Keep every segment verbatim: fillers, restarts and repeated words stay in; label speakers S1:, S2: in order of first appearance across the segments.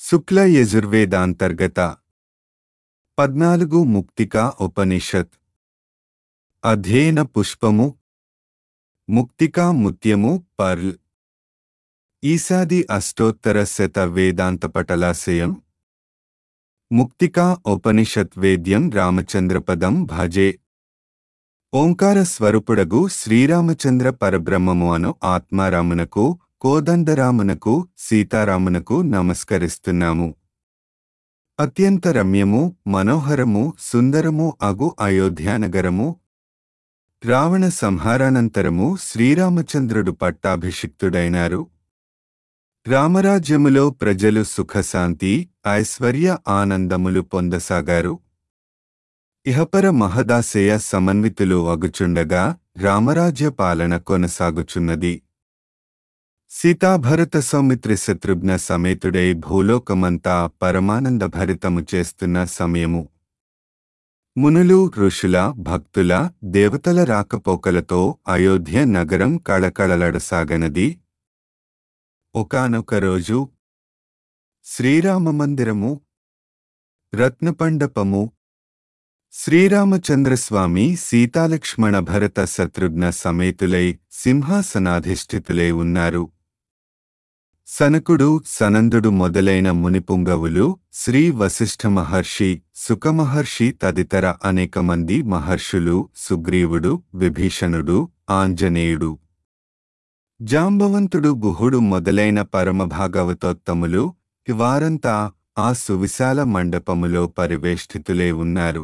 S1: శుక్ల యజుర్వేదాంతర్గత పద్నాలుగు ముక్తికా ఉపనిషత్ అధ్యయన పుష్పము ముక్తికా ముత్యము పర్ల్ ఈసాది అష్టోత్తర శత వేదాంతపటలాశయం ముక్తికా ఉపనిషత్ వేద్యం రామచంద్రపదం భజే ఓంకార స్వరూపుడగు శ్రీరామచంద్ర పరబ్రహ్మము అను ఆత్మారామునకు కోదండరామునకు సీతారామునకు నమస్కరిస్తున్నాము. అత్యంత రమ్యము మనోహరము సుందరము అగు అయోధ్యానగరము రావణ సంహారానంతరము శ్రీరామచంద్రుడు పట్టాభిషిక్తుడైనారు. రామరాజ్యములో ప్రజలు సుఖశాంతి ఐశ్వర్య ఆనందములు పొందసాగారు. ఇహపర మహదాశయ సమన్వితులు అగుచుండగా రామరాజ్య పాలన కొనసాగుచున్నది. సీతాభరత సౌమిత్రి శత్రుఘ్న సమేతుడై భూలోకమంతా పరమానంద భరితము చేస్తున్న సమయము. మునులు ఋషుల భక్తుల దేవతల రాకపోకలతో అయోధ్య నగరం కళకళలాడసాగనది. ఒకానొక రోజు శ్రీరామమందిరము రత్నపండపము శ్రీరామచంద్రస్వామి సీతాలక్ష్మణ భరత శత్రుఘ్న సమేతులై సింహాసనాధిష్ఠితులై ఉన్నారు. సనకుడు సనందుడు మొదలైన మునిపుంగవులు శ్రీ వశిష్ఠ మహర్షి సుఖమహర్షి తదితర అనేక మంది మహర్షులు సుగ్రీవుడు విభీషణుడు ఆంజనేయుడు జాంబవంతుడు గుహుడు మొదలైన పరమభాగవతోత్తములు వారంతా ఆ సువిశాల మండపములో పరివేష్టితులే ఉన్నారు.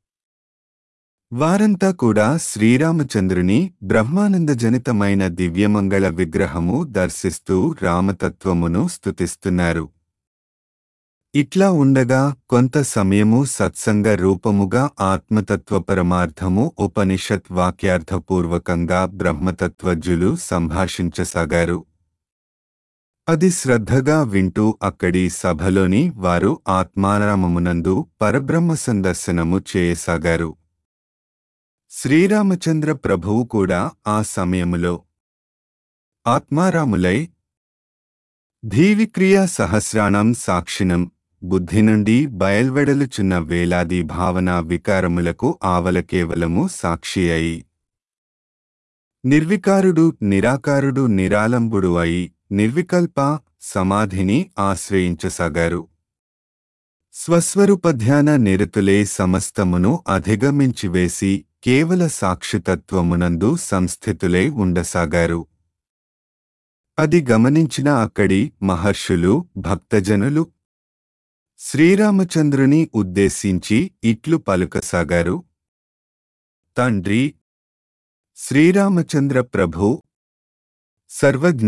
S1: వారంతా కూడా శ్రీరామచంద్రుని బ్రహ్మానందజనితమైన దివ్యమంగళ విగ్రహము దర్శిస్తూ రామతత్వమును స్తుతిస్తున్నారు. ఇట్లా ఉండగా కొంత సమయము సత్సంగ రూపముగా ఆత్మతత్వ పరమార్థము ఉపనిషత్ వాక్యార్థపూర్వకంగా బ్రహ్మతత్వజ్ఞులు సంభాషించసాగారు. అది శ్రద్ధగా వింటూ అక్కడి సభలోని వారు ఆత్మారామమునందు పరబ్రహ్మ సందర్శనము చేయసాగారు. శ్రీరామచంద్ర ప్రభువు కూడా ఆ సమయములో ఆత్మారాములై ధీవిక్రియా సహస్రాణం సాక్షిణం బుద్ధి నుండి బయల్వెడలుచున్న వేలాది భావనా వికారములకు ఆవల కేవలము సాక్షి అయి నిర్వికారుడు నిరాకారుడు నిరాలంబుడు అయి నిర్వికల్ప సమాధిని ఆశ్రయించసాగారు. స్వస్వరూపధ్యాన నిరతులే సమస్తమును అధిగమించివేసి కేవల సాక్షితత్వమునందు సంస్థితులై ఉండసాగారు. అది గమనించిన అక్కడి మహర్షులు భక్తజనులు శ్రీరామచంద్రుని ఉద్దేశించి ఇట్లు పలుకసాగారు. తండ్రి శ్రీరామచంద్ర ప్రభు, సర్వజ్ఞ,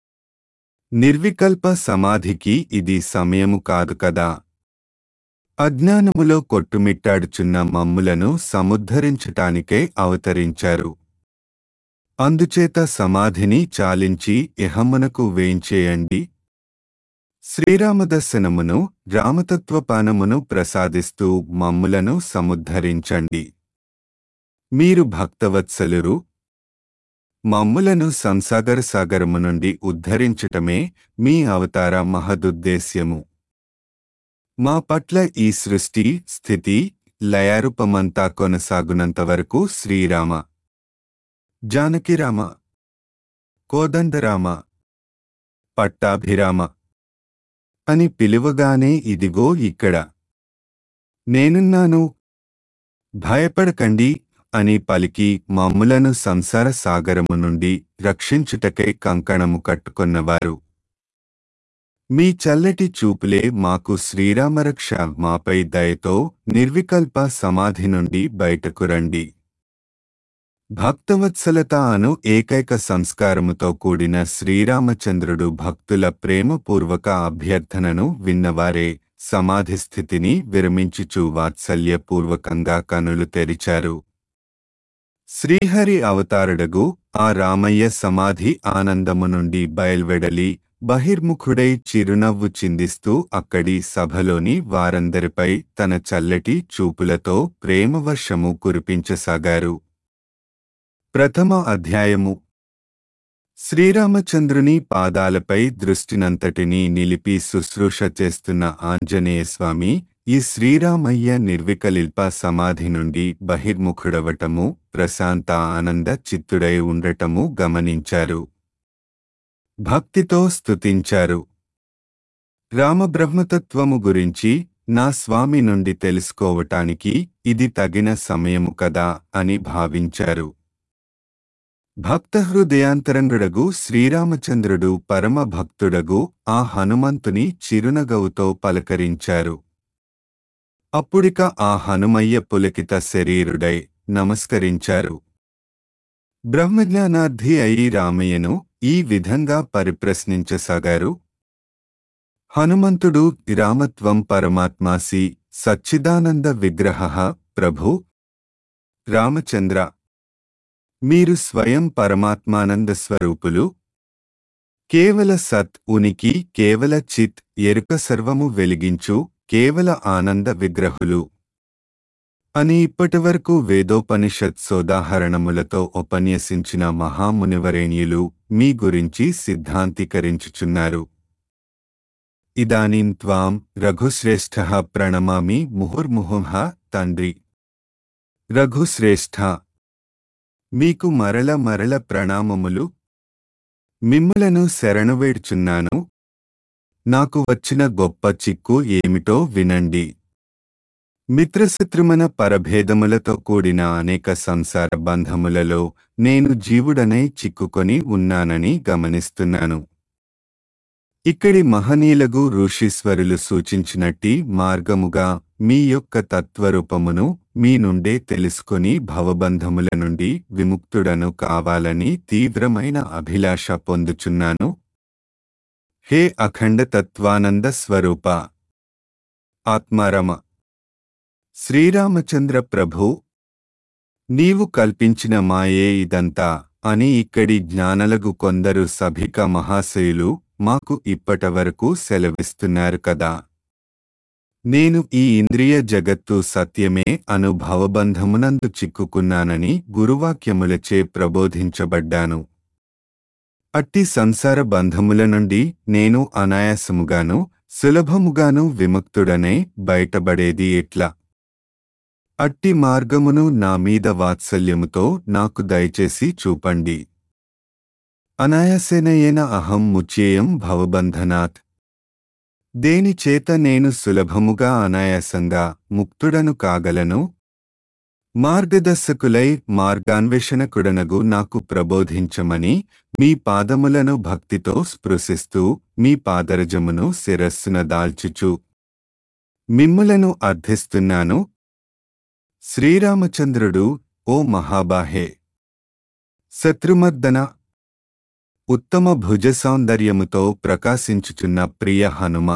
S1: నిర్వికల్ప సమాధికి ఇది సమయము కాదు కదా. అజ్ఞానములో కొట్టుమిట్టాడుచున్న మమ్ములను సముద్ధరించటానికై అవతరించారు. అందుచేత సమాధిని చాలించి ఇహమునకు వేంచేయండి. శ్రీరామదర్శనమును రామతత్వపానమును ప్రసాదిస్తూ మమ్ములను సముద్ధరించండి. మీరు భక్తవత్సలురు. మమ్ములను సంసాగర సాగరము నుండి ఉద్ధరించటమే మీ అవతార మహదుద్దేశ్యము. మా పట్ల ఈ సృష్టి స్థితి లయారూపమంతా కొనసాగునంతవరకు శ్రీరామ జానకిరామ కోదండరామ పట్టాభిరామ అని పిలువగానే ఇదిగో ఇక్కడ నేనున్నాను, భయపడకండి అని పలికి మమ్ములను సంసార సాగరము నుండి రక్షించుటకై కంకణము కట్టుకొన్నవారు. మీ చల్లటి చూపులే మాకు శ్రీరామరక్ష. మాపై దయతో నిర్వికల్ప సమాధి నుండి బయటకు రండి. భక్తవత్సలత అను ఏకైక సంస్కారముతో కూడిన శ్రీరామచంద్రుడు భక్తుల ప్రేమపూర్వక అభ్యర్థనను విన్నవారే సమాధిస్థితిని విరమించుచు వాత్సల్యపూర్వకంగా కనులు తెరిచారు. శ్రీహరి అవతారుడగు ఆ రామయ్య సమాధి ఆనందము నుండి బయల్వెడలి బహిర్ముఖుడై చిరునవ్వు చిందిస్తూ అక్కడి సభలోని వారందరిపై తన చల్లటి చూపులతో ప్రేమవర్షము కురిపించసాగారు. ప్రథమ అధ్యాయము శ్రీరామచంద్రుని పాదాలపై దృష్టినంతటినీ నిలిపి శుశ్రూష చేస్తున్న ఆంజనేయస్వామి ఈ శ్రీరామయ్య నిర్వికల్ప సమాధి నుండి బహిర్ముఖుడవటము, ప్రశాంత ఆనంద చిత్తుడై ఉండటము గమనించారు. భక్తితో స్తుతించారు. రామబ్రహ్మతత్వము గురించి నా స్వామి నుండి తెలుసుకోవటానికి ఇది తగిన సమయము కదా అని భావించారు. భక్తహృదయాంతరంగుడగు శ్రీరామచంద్రుడు పరమ భక్తుడగు ఆ హనుమంతుని చిరునగవుతో పలకరించారు. అప్పుడిక ఆ హనుమయ్య పులకిత శరీరుడై నమస్కరించారు. బ్రహ్మజ్ఞానార్థి అయి రామయ్యను ఈ విధంగా పరిప్రశ్నించసాగారు. హనుమంతుడు రామత్వం పరమాత్మాసి సచ్చిదానంద విగ్రహః ప్రభు. రామచంద్ర, మీరు స్వయం పరమాత్మానంద స్వరూపులు. కేవల సత్ ఉనికి, కేవల చిత్ ఎరుక, సర్వము వెలిగించు కేవల ఆనంద విగ్రహులు అని ఇప్పటివరకు వేదోపనిషత్ సోదాహరణములతో ఉపన్యసించిన మహామునివరేణ్యులు మీ గురించి సిద్ధాంతీకరించుచున్నారు. ఇదానీం త్వాం రఘుశ్రేష్ఠః ప్రణమామి ముహుర్ముహుః. తండ్రి రఘుశ్రేష్ఠ, మీకు మరల మరల ప్రణామములు. మిమ్ములను శరణువేడ్చున్నాను. నాకు వచ్చిన గొప్ప చిక్కు ఏమిటో వినండి. మిత్రశత్రుమన పరభేదములతో కూడిన అనేక సంసార బంధములలో నేను జీవుడనై చిక్కుకొని ఉన్నానని గమనిస్తున్నాను. ఇక్కడి మహనీయులగు ఋషీశ్వరులు సూచించినట్టి మార్గముగా మీ యొక్క తత్వరూపమును మీ నుండే తెలుసుకొని భవబంధముల నుండి విముక్తుడను కావాలని తీవ్రమైన అభిలాష పొందుచున్నాను. హే అఖండ తత్వానంద స్వరూప ఆత్మారమ శ్రీరామచంద్ర ప్రభూ, నీవు కల్పించిన మాయే ఇదంతా అని ఇక్కడి జ్ఞానలగు కొందరు సభిక మహాశయులు మాకు ఇప్పటివరకు సెలవిస్తున్నారు కదా. నేను ఈ ఇంద్రియ జగత్తు సత్యమే అను భవబంధమునందు చిక్కుకున్నానని గురువాక్యములచే ప్రబోధించబడ్డాను. అట్టి సంసార బంధముల నుండి నేను అనాయాసముగాను సులభముగాను విముక్తుడనే బయటబడేది ఎట్లా? అట్టి మార్గమును నా మీద వాత్సల్యముతో నాకు దయచేసి చూపండి. అనాయాసేనయేన అహం ముచ్యేయం భవబంధనాత్. దేనిచేత నేను సులభముగా అనాయాసంగా ముక్తుడను కాగలను? మార్గదర్శకులై మార్గాన్వేషణకుడనగు నాకు ప్రబోధించమని మీ పాదములను భక్తితో స్పృశిస్తూ మీ పాదరజమును శిరస్సున దాల్చుచు మిమ్ములను అర్థిస్తున్నాను. శ్రీరామచంద్రుడు ఓ మహాబాహే, శత్రుమర్దన, ఉత్తమ భుజ సౌందర్యముతో ప్రకాశించుచున్న ప్రియ హనుమ,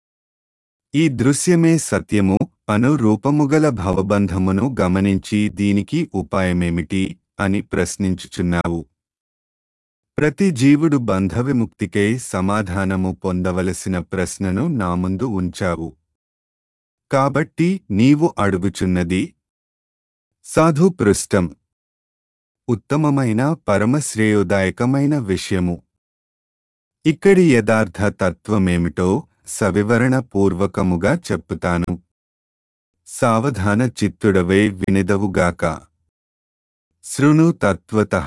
S1: ఈ దృశ్యమే సత్యము అను రూపముగల భవబంధమును గమనించి దీనికి ఉపాయమేమిటి అని ప్రశ్నించుచున్నావు. ప్రతి జీవుడు బంధవిముక్తికై సమాధానము పొందవలసిన ప్రశ్నను నా ముందు ఉంచావు. కాబట్టి నీవు అడుగుచున్నది సాధుపృష్టం, ఉత్తమమైన పరమశ్రేయోదాయకమైన విషయము. ఇక్కడి యథార్థ తత్వమేమిటో సవివరణ పూర్వకముగా చెప్పుతాను. సావధాన చిత్తుడవై వినిదవుగాక. శృణు తత్వతః.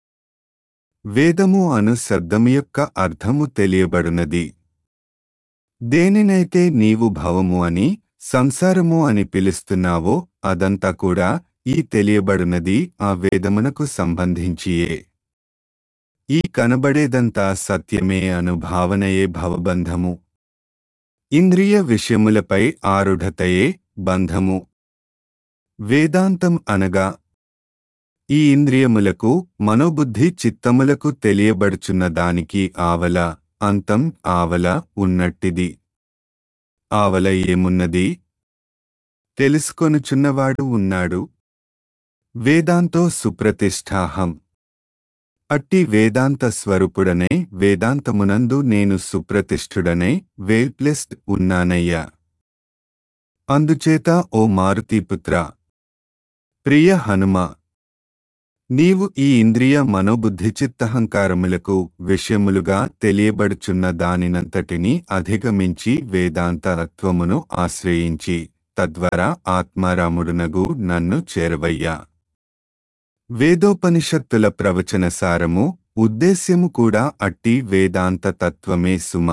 S1: వేదము అను శబ్దము యొక్క అర్థము తెలియబడునది. దేనినైతే నీవు భవము అని సంసారము అని పిలుస్తున్నావో అదంతా కూడా ఈ తెలియబడునది ఆ వేదమునకు సంబంధించియే. ఈ కనబడేదంతా సత్యమే అను భావనయే భవబంధము. ఇంద్రియ విషయములపై ఆరుఢతయే బంధము. వేదాంతం అనగా ఈ ఇంద్రియములకు మనోబుద్ధి చిత్తములకు తెలియబడుచున్న దానికి ఆవల అంతం ఆవల ఉన్నట్టిది. ఆవల ఏమున్నది? తెలుసుకొనుచున్నవాడు ఉన్నాడు. వేదాంతో సుప్రతిష్ఠాహం. అట్టి వేదాంత స్వరూపుడనే వేదాంతమునందు నేను సుప్రతిష్ఠుడనే వేల్ప్లెస్ట్ ఉన్నానయ్యా. అందుచేత ఓ మారుతీపుత్ర, ప్రియ హనుమ, నీవు ఈ ఇంద్రియ మనోబుద్ధి చిత్తహంకారములకు విషయములుగా తెలియబడుచున్న దానినంతటినీ అధిగమించి వేదాంత తత్వమును ఆశ్రయించి తద్వారా ఆత్మారాముడునగు నన్ను చేరవయ్యా. వేదోపనిషత్తుల ప్రవచన సారము ఉద్దేశ్యము కూడా అట్టి వేదాంత తత్వమే సుమా.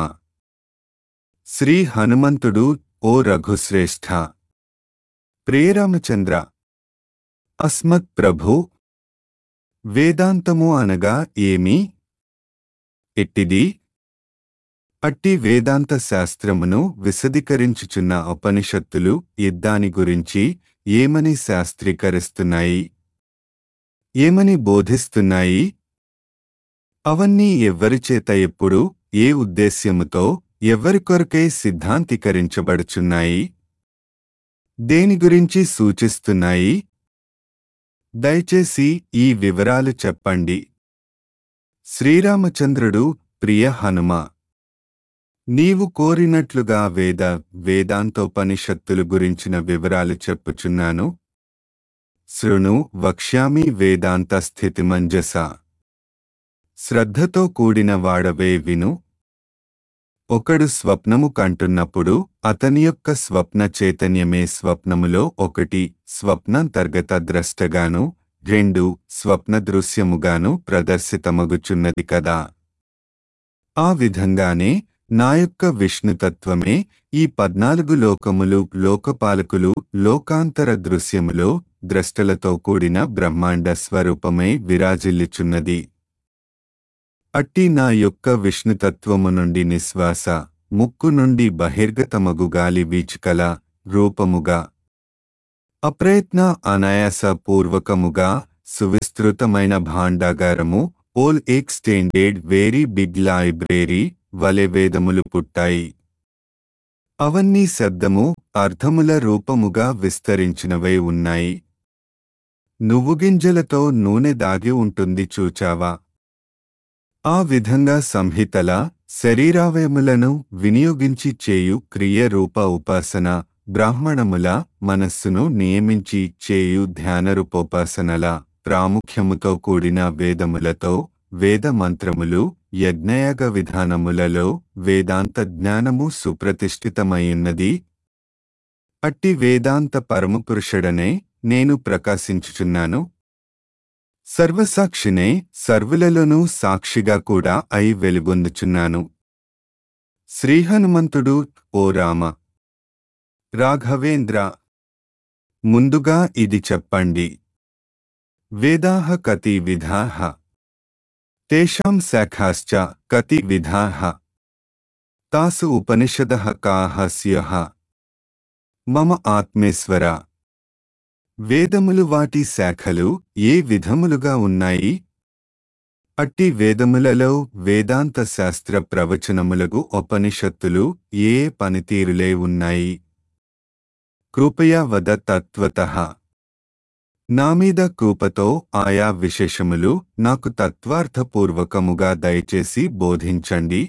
S1: శ్రీ హనుమంతుడు ఓ రఘుశ్రేష్ఠ, ప్రియరామచంద్ర, అస్మత్ ప్రభు, వేదాంతము అనగా ఏమి? ఎట్టిది? అట్టి వేదాంత శాస్త్రమును విశదీకరించుచున్న ఉపనిషత్తులు ఇద్దాని గురించి ఏమని శాస్త్రీకరిస్తున్నాయి, ఏమని బోధిస్తున్నాయి? అవన్నీ ఎవ్వరిచేత ఎప్పుడు ఏ ఉద్దేశ్యముతో ఎవ్వరికొరకై సిద్ధాంతీకరించబడుచున్నాయి? దేని గురించి సూచిస్తున్నాయి? దయచేసి ఈ వివరాలు చెప్పండి. శ్రీరామచంద్రుడు, ప్రియ హనుమ, నీవు కోరినట్లుగా వేద వేదాంతోపనిషత్తులు గురించిన వివరాలు చెప్పుచున్నాను. శృణు వక్ష్యామి వేదాంత స్థితిమంజస. శ్రద్ధతో కూడిన వాడవే విను. ఒకడు స్వప్నము కంటున్నప్పుడు అతని యొక్క స్వప్న చైతన్యమే స్వప్నములో ఒకటి స్వప్నంతర్గత ద్రష్టగాను, రెండు స్వప్న దృశ్యముగాను ప్రదర్శితమగుచున్నది కదా. ఆ విధంగానే నా యొక్క విష్ణుతత్వమే ఈ పద్నాలుగు లోకములు, లోకపాలకులు, లోకాంతర దృశ్యములో ద్రష్టలతో కూడిన బ్రహ్మాండ స్వరూపమై విరాజిల్లుచున్నది. అట్టి నా యొక్క విష్ణుతత్వము నుండి నిశ్వాస, ముక్కు నుండి బహిర్గతమగు గాలి వీచుకల రూపముగా అప్రయత్న అనాయాస పూర్వకముగా సువిస్తృతమైన భాండాగారము, all extended very big library వలె వేదములు పుట్టాయి. అవన్నీ శబ్దము, అర్థముల రూపముగా విస్తరించినవై ఉన్నాయి. నువ్వుగింజలతో నూనె దాగి ఉంటుంది చూచావా? ఆ విధంగా సంహితల శరీరావయములను వినియోగించి చేయు క్రియ రూప ఉపాసన, బ్రాహ్మణముల మనస్సును నియమించి చేయు ధ్యానరూపోపాసనల ప్రాముఖ్యముతో కూడిన వేదములతో, వేద మంత్రములు, యజ్ఞయాగ విధానములలో వేదాంత జ్ఞానము సుప్రతిష్ఠితమైయున్నది. అట్టి వేదాంత పరమపురుషుడనే నేను ప్రకాశించుచున్నాను. సర్వసాక్షినే సర్వులలోనూ సాక్షిగా కూడా అయి వెలుగొందుచున్నాను. శ్రీహనుమంతుడు, ఓ రామ, రాఘవేంద్ర, ముందుగా ఇది చెప్పండి. వేదాః కతి విధాః, తేషాం శాఖాశ్చ కతి విధాః, తాసు ఉపనిషదః కాః స్యుః. మమ ఆత్మేశ్వర. వేదములు వాటి శాఖలు ఏ విధములుగా ఉన్నాయి? అట్టి వేదములలో వేదాంత శాస్త్ర ప్రవచనములగు ఉపనిషత్తులు ఏ పనితీరులే ఉన్నాయి? కృపయా వద తత్వతః. నామీద కృపతో ఆయా విశేషములు నాకు తత్వార్థపూర్వకముగా దయచేసి బోధించండి.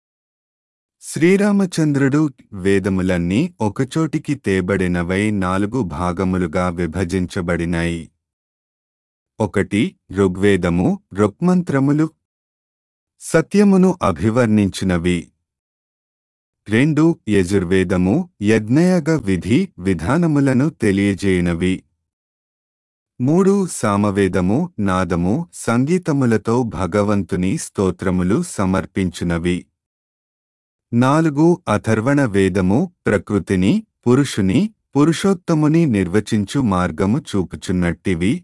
S1: శ్రీరామచంద్రుడు, వేదములన్నీ ఒకచోటికి తేబడినవై నాలుగు భాగములుగా విభజించబడినాయి. ఒకటి ఋగ్వేదము, ఋక్మంత్రములు, సత్యమును అభివర్ణించినవి. రెండు యజుర్వేదము, యజ్ఞయాగ విధి విధానములను తెలియజేయునవి. మూడు సామవేదము, నాదము, సంగీతములతో భగవంతుని స్తోత్రములు సమర్పించునవి. నాలుగు అథర్వణ వేదము, ప్రకృతిని, పురుషుని, పురుషోత్తముని నిర్వచించు మార్గము చూపుచున్నట్టివి.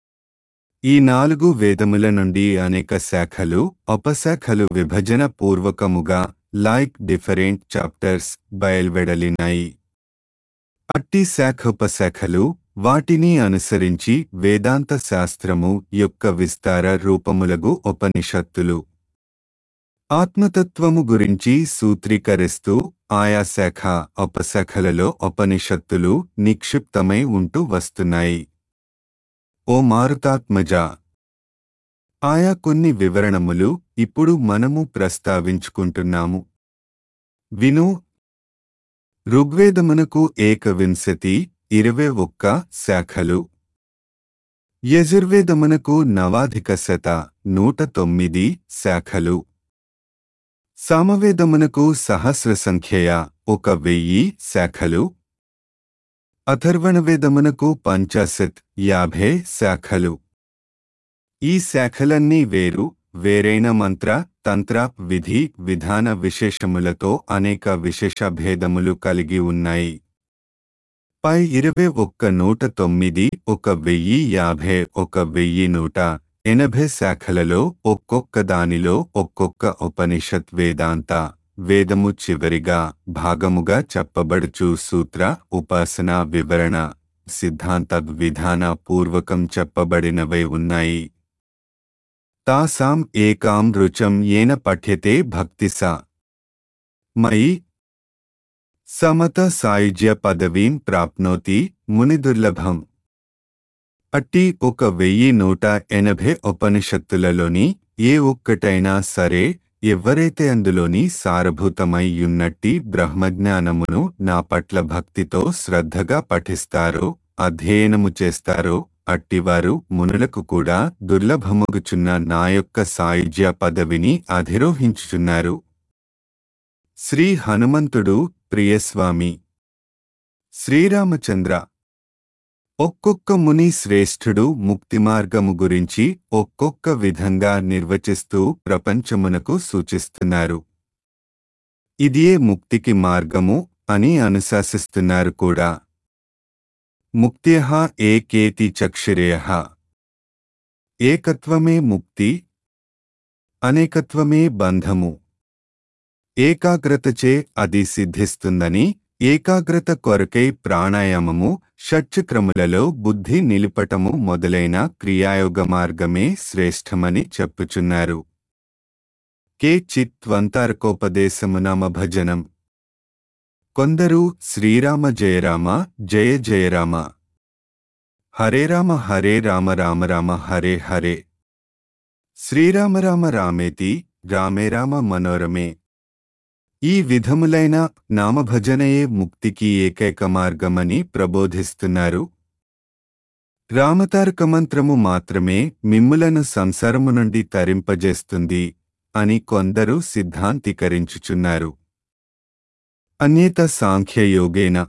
S1: ఈ నాలుగు వేదముల నుండి అనేక శాఖలు, ఉపశాఖలు విభజన పూర్వకముగా లైక్ డిఫరెంట్ చాప్టర్స్ బయల్వెడలినాయి. అట్టి శాఖోపశాఖలు వాటిని అనుసరించి వేదాంత శాస్త్రము యొక్క విస్తార రూపములగు ఉపనిషత్తులు ఆత్మతత్వము గురించి సూత్రీకరిస్తూ ఆయా శాఖ ఉపశాఖలలో ఉపనిషత్తులు నిక్షిప్తమై ఉంటూ వస్తున్నాయి. ఓ మారుతాత్మజా, ఆయా కొన్ని వివరణములు ఇప్పుడు మనము ప్రస్తావించుకుంటున్నాము. విను. ఋగ్వేదమునకు ఏకవింశతి ఇరవై ఒక్క శాఖలు, యజుర్వేదమునకు నవాధిక శత నూట తొమ్మిది శాఖలు. సామవేదమునకు సహస్ర సంఖ్యయ ఒక వెయ్యి శాఖలు. అథర్వణవేదమునకు పంచాశత్ యాభై శాఖలు. ఈ శాఖలన్నీ వేరు వేరైన మంత్ర తంత్ర విధి విధాన విశేషములతో అనేక విశేష భేదములు కలిగి ఉన్నాయి. పై ఇరవై ఒక్క నూట తొమ్మిది ఒక వెయ్యి యాభై ఒక వెయ్యి నూట ఎనభై శాఖలలో ఒక్కొక్క దానిలో ఒక్కొక్క ఉపనిషత్ వేదాంత వేదము చివరిగా భాగముగా చెప్పబడుచు సూత్ర ఉపాసన వివరణ సిద్ధాంత విధాన పూర్వకం చెప్పబడినవై ఉన్నాయి. తాసాం ఏకాం రుచం ఏన పఠ్యతే భక్తిసా మయి సమత సాయుజ్య పదవీం ప్రాప్నోతి మునిదుర్లభం. అట్టి ఒక వెయ్యి నూట ఎనభై ఉపనిషత్తులలోని ఏ ఒక్కటైనా సరే ఎవరైతే అందులోని సారభూతమై యున్నట్టి బ్రహ్మజ్ఞానమును నా పట్ల భక్తితో శ్రద్ధగా పఠిస్తారో అధ్యయనము చేస్తారో అట్టివారు మునులకు కూడా దుర్లభముగుచున్న నా యొక్క సాయుజ్య పదవిని అధిరోహించుచున్నారు. శ్రీ హనుమంతుడు ప్రియస్వామి శ్రీరామచంద్ర ఒక్కొక్క ముని శ్రేష్ఠుడు ముక్తిమార్గము గురించి ఒక్కొక్క విధంగా నిర్వచిస్తూ ప్రపంచమునకు సూచిస్తున్నారు. ఇదియే ముక్తికి మార్గము అని అనుశాసిస్తున్నారు కూడా. ముక్త్యః ఏకేతి చక్షురేయః ఏకత్వమే ముక్తి, అనేకత్వమే బంధము. ఏకాగ్రతచే అది సిద్ధిస్తుందని, ఏకాగ్రత కొరకై ప్రాణాయామము షట్చక్రములలో బుద్ధి నిలుపటము మొదలైన క్రియాయోగ మార్గమే శ్రేష్టమని చెప్పుచున్నారు. కే చిత్వంతారకోపదేశమునామ భజనం. కొందరు శ్రీరామ జయరామ జయ జయరామ, హరే రామ హరే రామ రామ రామ హరే హరే, శ్రీరామ రామ రామేతి రామే రామ మనోరమే. ఈ విధములైన నామభజనయే ముక్తికి ఏకైక మార్గమని ప్రబోధిస్తున్నారు. రామతారక మంత్రము మాత్రమే మిమ్ములను సంసారము నుండి తరింపజేస్తుంది అని కొందరు సిద్ధాంతీకరించుచున్నారు. అన్యేత సాంఖ్యయోగేన.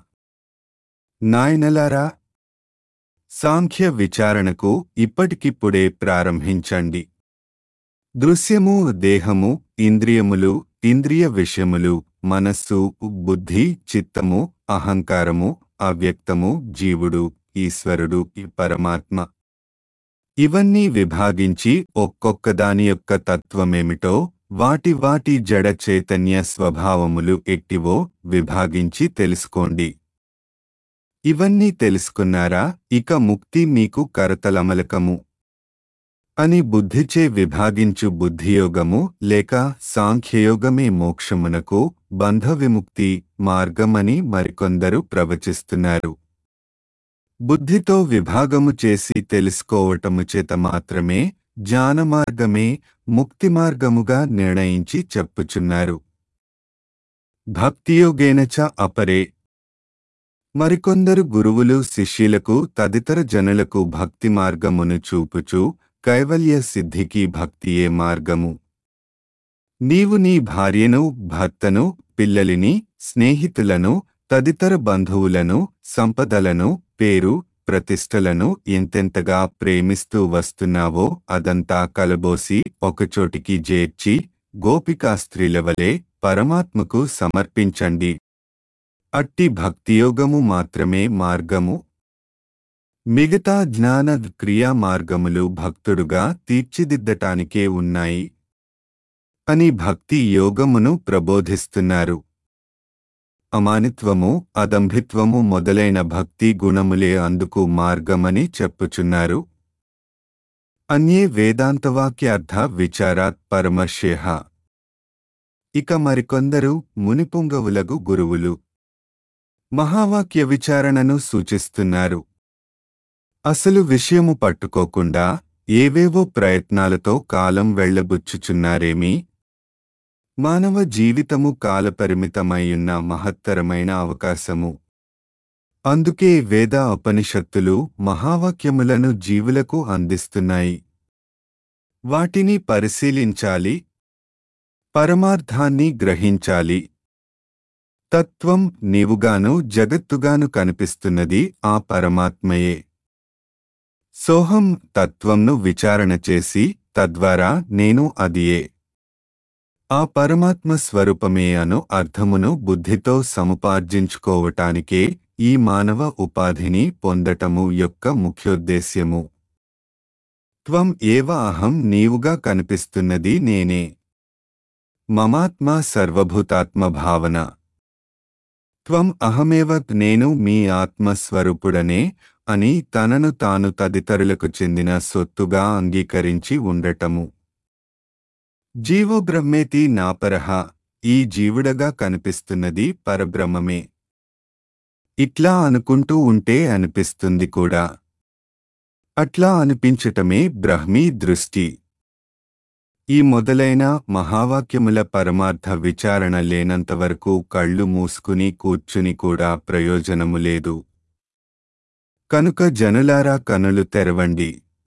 S1: నాయనలారా, సాంఖ్య విచారణకు ఇప్పటికిప్పుడే ప్రారంభించండి. దృశ్యము దేహము, ఇంద్రియములు, ఇంద్రియ విషయములు, మనస్సు, బుద్ధి, చిత్తము, అహంకారము, అవ్యక్తము, జీవుడు, ఈశ్వరుడు, ఈ పరమాత్మ, ఇవన్నీ విభాగించి ఒక్కొక్కదాని యొక్క తత్వమేమిటో, వాటి వాటి జడ చైతన్య స్వభావములు ఎట్టివో విభాగించి తెలుసుకోండి. ఇవన్నీ తెలుసుకున్నారా, ఇక ముక్తి మీకు కరతలమలకము అని బుద్ధిచే విభాగించు బుద్ధియోగము లేక సాంఖ్యయోగమే మోక్షమునకు బంధ విముక్తి మార్గమని మరికొందరు ప్రవచిస్తున్నారు. బుద్ధితో విభాగము చేసి తెలుసుకోవటము చేత మాత్రమే జ్ఞానమార్గమే ముక్తి మార్గముగా నిర్ణయించి చెప్పుచున్నారు. భక్తియోగేన చ అపరే. మరికొందరు గురువులు శిష్యులకు తదితర జనులకు భక్తి మార్గమును చూపుచూ కైవల్య సిద్ధికి భక్తియే మార్గము. నీవు నీ భార్యను, భర్తను, పిల్లలిని, స్నేహితులను, తదితర బంధువులను, సంపదలను, పేరు ప్రతిష్టలను ఎంతెంతగా ప్రేమిస్తూ వస్తున్నావో అదంతా కలబోసి ఒకచోటికి చేర్చి గోపికా స్త్రీలవలే పరమాత్మకు సమర్పించండి. అట్టి భక్తియోగము మాత్రమే మార్గము. మిగతా జ్ఞాన క్రియా మార్గములు భక్తుడుగా తీర్చిదిద్దటానికే ఉన్నాయి అని భక్తి యోగమును ప్రబోధిస్తున్నారు. అమానిత్వము, అదంభిత్వము మొదలైన భక్తి గుణములే అందుకు మార్గమని చెప్పుచున్నారు. అన్యే వేదాంతవాక్యార్థ విచారాత్ పరమశ్యేహ. ఇక మరికొందరు మునిపుంగవులగు గురువులు మహావాక్య విచారణను సూచిస్తున్నారు. అసలు విషయము పట్టుకోకుండా ఏవేవో ప్రయత్నాలతో కాలం వెళ్లబుచ్చుచున్నారేమీ? మానవ జీవితము కాలపరిమితమైయున్న మహత్తరమైన అవకాశము. అందుకే వేద ఉపనిషత్తులు మహావాక్యములను జీవులకు అందిస్తున్నాయి. వాటిని పరిశీలించాలి, పరమార్థాన్ని గ్రహించాలి. తత్వం నీవుగాను జగత్తుగాను కనిపిస్తున్నది ఆ పరమాత్మయే. సోహం తత్వంను విచారణ చేసి తద్వారా నేను అదియే, ఆ పరమాత్మ స్వరూపమే అను అర్థమును బుద్ధితో సముపార్జించుకోవటానికే ఈ మానవ ఉపాధిని పొందటము యొక్క ముఖ్యోద్దేశ్యము. త్వం ఏవ అహం నీవుగా కనిపిస్తున్నది నేనే. మమాత్మ సర్వభూతాత్మ భావన. త్వం అహమేవ నేను మీ ఆత్మస్వరూపుడనే అని తనను తాను తదితరులకు చెందిన సొత్తుగా అంగీకరించి ఉండటము. జీవో బ్రహ్మేతి నాపరహ, ఈ జీవుడగా కనిపిస్తున్నది పరబ్రహ్మమే. ఇట్లా అనుకుంటూ ఉంటే అనిపిస్తుంది కూడా. అట్లా అనిపించటమే బ్రహ్మీ దృష్టి. ఈ మొదలైన మహావాక్యముల పరమార్థ విచారణ లేనంతవరకు కళ్ళు మూసుకుని కూర్చుని కూడా ప్రయోజనము లేదు. కనుక జనులారా కనులు తెరవండి.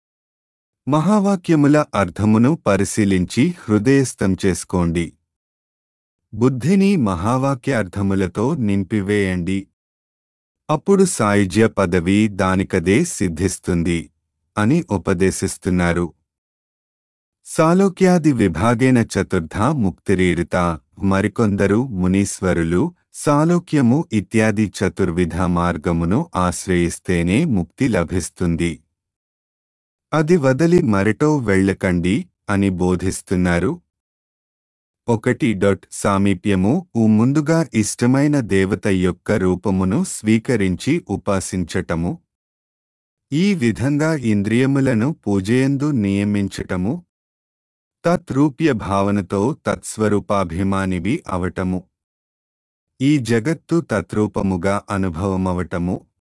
S1: మహావాక్యముల అర్థమును పరిశీలించి హృదయస్థం చేసుకోండి. బుద్ధిని మహావాక్య అర్థములతో నింపివేయండి. అప్పుడు సాయుజ్య పదవి దానికదే సిద్ధిస్తుంది అని ఉపదేశిస్తున్నారు. సాలోక్యాది విభాగేన చతుర్థా ముక్తిరీరిత. మరికొందరు మునీశ్వరులు సాలోక్యము ఇత్యాది చతుర్విధ మార్గమును ఆశ్రయిస్తేనే ముక్తి లభిస్తుంది, అది వదలి మరెటో వెళ్ళకండి అని బోధిస్తున్నారు. ఒకటి డొట్ సామీప్యము ఊ ముందుగా ఇష్టమైన దేవత యొక్క రూపమును స్వీకరించి ఉపాసించటము. ఈ విధంగా ఇంద్రియములను పూజయందు నియమించటము. తత్రూప్య భావనతో తత్స్వరూపాభిమానివి అవటము. ఈ జగత్తు తత్రూపముగా అనుభవమవటము.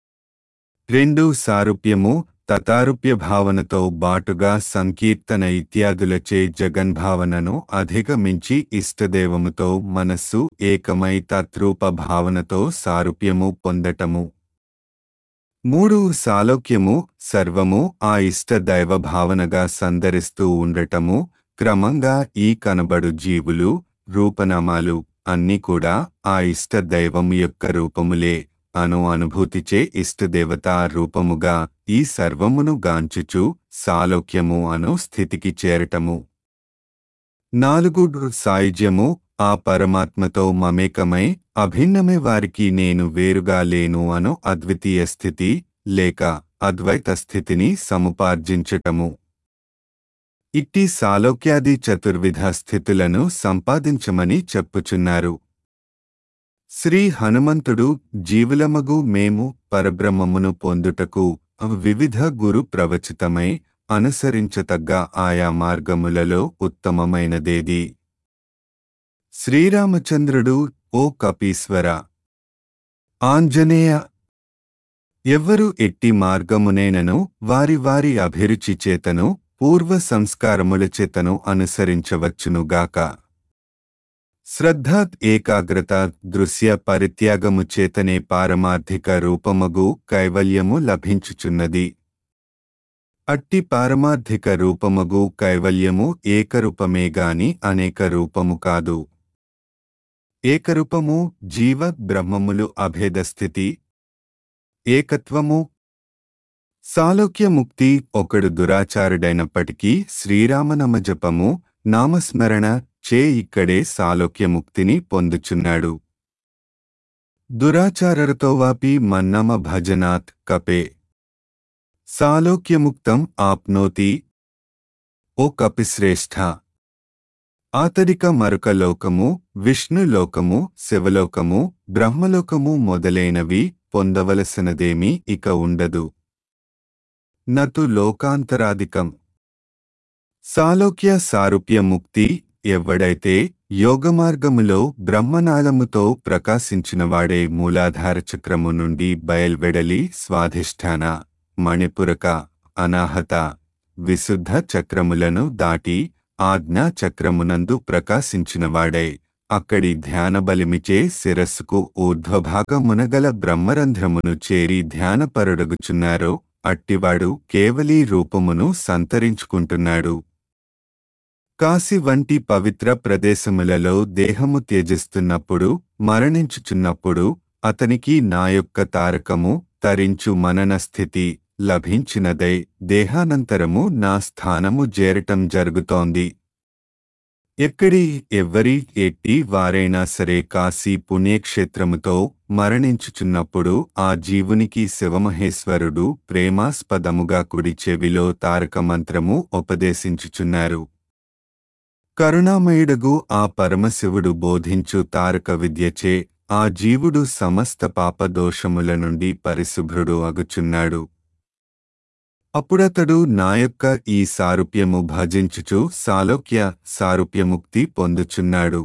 S1: రెండు సారూప్యము తతారూప్య భావనతో బాటుగా సంకీర్తన ఇత్యాదులచే జగన్భావనను అధిగమించి ఇష్టదేవముతో మనస్సు ఏకమై తత్రూప భావనతో సారూప్యము పొందటము. మూడు సాలోక్యము సర్వము ఆ ఇష్ట దైవ భావనగా సందరిస్తూ ఉండటము. క్రమంగా ఈ కనబడు జీవులు రూపనామాలు అన్నీ కూడా ఆ ఇష్ట దైవం యొక్క రూపములే అను అనుభూతిచే ఇష్టదేవతా రూపముగా ఈ సర్వమును గాంచుచు సాలోక్యము అను స్థితికి చేరటము. నాలుగు సాయుజ్యము ఆ పరమాత్మతో మమేకమై అభిన్నమే వారికి నేను వేరుగా లేను అను అద్వితీయ స్థితి లేక అద్వైత స్థితిని సముపార్జించటము. ఇట్టి సాలోక్యాది చతుర్విధ స్థితులను సంపాదించమని చెప్పుచున్నారు. శ్రీ హనుమంతుడు జీవులమగు మేము పరబ్రహ్మమును పొందుటకు వివిధ గురు ప్రవచితమై అనుసరించతగ్గ ఆయా మార్గములలో ఉత్తమమైనదేది? శ్రీరామచంద్రుడు ఓ కపీశ్వర, ఆంజనేయ, ఎవ్వరు ఎట్టి మార్గమునేనను వారి వారి అభిరుచి చేతను పూర్వ సంస్కారముల చేతను అనుసరించవచ్చునుగాక. శ్రద్ధ ఏకాగ్రత దృశ్య పరిత్యాగము చేతనే పారమార్థిక రూపమగు కైవల్యము లభించుచున్నది. అట్టి పారమార్థిక రూపమగు కైవల్యము ఏకరూపమేగాని అనేక రూపము కాదు. ఏకరూపము జీవ బ్రహ్మములు అభేదస్థితి, ఏకత్వము. సాలోక్యముక్తి ఒకడు దురాచారుడైనప్పటికీ శ్రీరామనామజపము నామస్మరణ చే ఇక్కడే సాలోక్యముక్తిని పొందుచున్నాడు. దురాచారతోవాపి మన్నమ భజనాత్ కపే సాలోక్యముక్తం ఆప్నోతి. ఓ కపిశ్రేష్ఠ, ఆతరిక మరొక లోకము, విష్ణులోకము, శివలోకము, బ్రహ్మలోకము మొదలైనవి పొందవలసినదేమీ ఇక ఉండదు. నతు లోకాంతరాధికం. సాలోక్య సారూప్య ముక్తి ఎవ్వడైతే యోగమార్గములో బ్రహ్మనాళముతో ప్రకాశించినవాడే మూలాధార చక్రము నుండి బయల్వెడలి స్వాధిష్ఠాన, మణిపురక, అనాహత, విశుద్ధ చక్రములను దాటి ఆజ్ఞా చక్రమునందు ప్రకాశించినవాడై అక్కడి ధ్యానబలిమిచే శిరస్సుకు ఊర్ధ్వభాగమునగల బ్రహ్మరంధ్రమును చేరి ధ్యానపరుడగుచున్నారో అట్టివాడు కేవలీ రూపమును సంతరించుకుంటున్నాడు. కాశీ వంటి పవిత్ర ప్రదేశములలో దేహము త్యజిస్తున్నప్పుడు, మరణించుచున్నప్పుడు అతనికి నా యొక్క తారకము తరించు మనన స్థితి లభించినదై దేహానంతరము నా స్థానము చేరటం జరుగుతోంది. ఎక్కడి ఎవ్వరి ఎట్టి వారైనా సరే కాశీ పుణ్యక్షేత్రముతో మరణించుచున్నప్పుడు ఆ జీవునికి శివమహేశ్వరుడు ప్రేమాస్పదముగా కుడి చెవిలో తారక మంత్రము ఉపదేశించుచున్నారు. కరుణామయుడగు ఆ పరమశివుడు బోధించు తారక విద్యచే ఆ జీవుడు సమస్త పాపదోషముల నుండి పరిశుభ్రుడు అగుచున్నాడు. అప్పుడతడు నా యొక్క ఈ సారూప్యము భజించుచు సాలోక్య సారూప్యముక్తి పొందుచున్నాడు.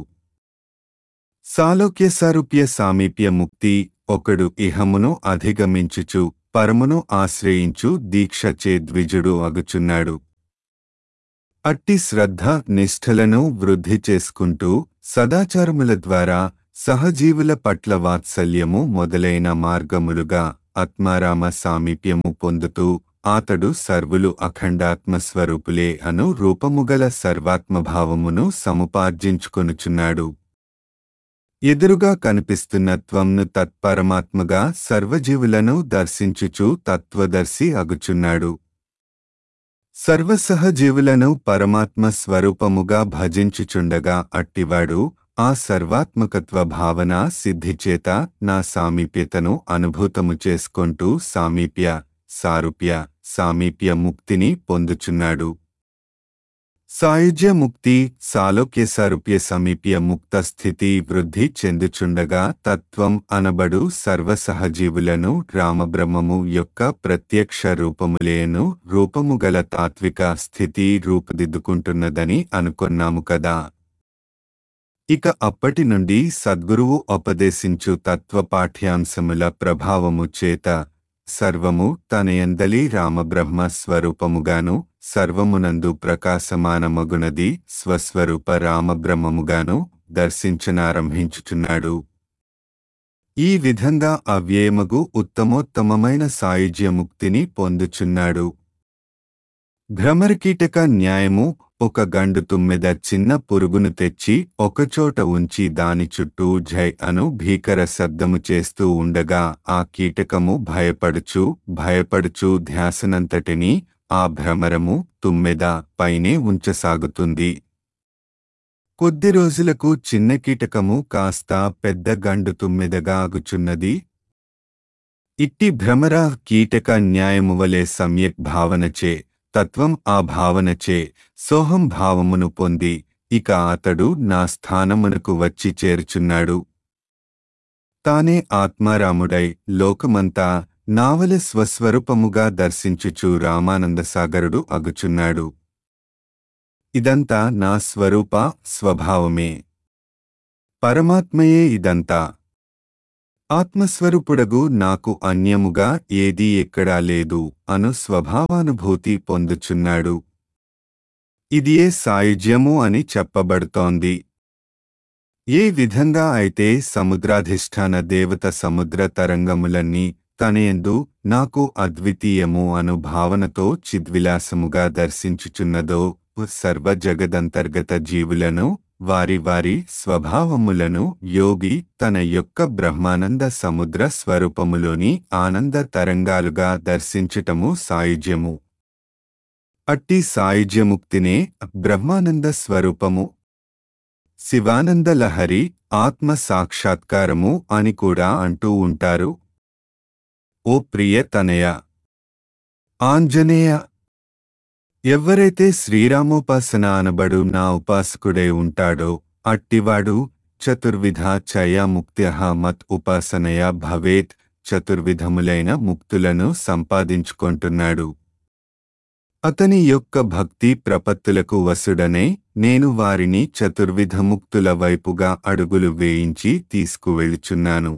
S1: సాలోక్య సారూప్య సామీప్య ముక్తి ఒకడు ఇహమును అధిగమించుచు పరమును ఆశ్రయించు దీక్షచే ద్విజుడు అగుచున్నాడు. అట్టి శ్రద్ధ నిష్ఠలను వృద్ధి చేసుకుంటూ సదాచారముల ద్వారా సహజీవుల పట్ల వాత్సల్యము మొదలైన మార్గములుగా ఆత్మారామ సామీప్యము పొందుతూ ఆతడు సర్వులు అఖండాత్మస్వరూపులే అను రూపముగల సర్వాత్మభావమును సముపార్జించుకొనుచున్నాడు. ఎదురుగా కనిపిస్తున్న త్వంను తత్పరమాత్మగా సర్వజీవులను దర్శించుచు తత్వదర్శి అగుచున్నాడు. సర్వసహజీవులను పరమాత్మ స్వరూపముగా భజించుచుండగా అట్టివాడు ఆ సర్వాత్మకత్వ భావన సిద్ధిచేత నా సామీప్యతను అనుభూతము చేసుకొంటూ సామీప్య సారూప్య సామీప్య ముక్తిని పొందుచున్నాడు. సాయుజ్య ముక్తి సాలోక్య సారూప్య సమీప్య ముక్త స్థితి వృద్ధి చెందుచుండగా తత్వం అనబడు సర్వసహజీవులను రామబ్రహ్మము యొక్క ప్రత్యక్ష రూపములేను రూపముగల తాత్విక స్థితి రూపుదిద్దుకుంటున్నదని అనుకొన్నాము కదా. ఇక అప్పటి నుండి సద్గురువు ఉపదేశించు తత్వ పాఠ్యాంశముల ప్రభావము చేత సర్వము తనయందలి రామబ్రహ్మ స్వరూపముగాను సర్వమునందు ప్రకాశమానమగునది స్వస్వరూప రామబ్రహ్మముగాను దర్శించనారంభించుచున్నాడు. ఈ విధంగా అవ్యయమగు ఉత్తమోత్తమమైన సాయుజ్యముక్తిని పొందుచున్నాడు. భ్రమరకీటక న్యాయము ఒక గండు తుమ్మెద చిన్న పురుగును తెచ్చి ఒకచోట ఉంచి దాని చుట్టూ ఝై అను భీకర శబ్దము చేస్తూ ఉండగా ఆ కీటకము భయపడుచు భయపడుచు ధ్యాసనంతటినీ ఆ భ్రమరము తుమ్మెద పైనే ఉంచసాగుతుంది. కొద్ది రోజులకు చిన్న కీటకము కాస్త పెద్ద గండు తుమ్మెదగా అగుచున్నది. ఇట్టి భ్రమర కీటక న్యాయము వలె సమ్యక్ భావనచే తత్వం ఆ భావనచే సోహం భావమును పొంది ఇక అతడు నా స్థానమునకు వచ్చి చేరుచున్నాడు. తానే ఆత్మారాముడై లోకమంతా నావల స్వస్వరూపముగా దర్శించుచు రామానందసాగరుడు అగుచున్నాడు. ఇదంతా నా స్వరూప స్వభావమే. పరమాత్మయే ఇదంతా. ఆత్మస్వరూపుడగు నాకు అన్యముగా ఏదీ ఎక్కడా లేదు అను స్వభావానుభూతి పొందుచున్నాడు. ఇదియే సాయుజ్యము అని చెప్పబడుతోంది. ఏ విధంగా అయితే సముద్రాధిష్టాన దేవత సముద్ర తరంగములన్నీ తనయందు నాకు అద్వితీయము అను భావనతో చిద్విలాసముగా దర్శించుచున్నదో సర్వ జగదంతర్గత జీవులను వారి వారి స్వభావములను యోగి తన యొక్క బ్రహ్మానంద సముద్ర స్వరూపములోని ఆనంద తరంగాలుగా దర్శించటము సాయుజ్యము. అట్టి సాయుజ్యముక్తినే బ్రహ్మానంద స్వరూపము, శివానంద లహరి, ఆత్మ సాక్షాత్కారము అని కూడా అంటూ ఉంటారు. ఓ ప్రియ తనయ ఆంజనేయ, ఎవ్వరైతే శ్రీరామోపాసన అనబడు నా ఉపాసకుడై ఉంటాడో అట్టివాడు చతుర్విధ చయ ముక్త్యః మత్ ఉపాసనయ భవేత్ చతుర్విధములైన ముక్తులను సంపాదించుకొంటున్నాడు. అతని యొక్క భక్తి ప్రపత్తులకు వసుడనే నేను వారిని చతుర్విధ ముక్తుల వైపుగా అడుగులు వేయించి తీసుకువెళుచున్నాను.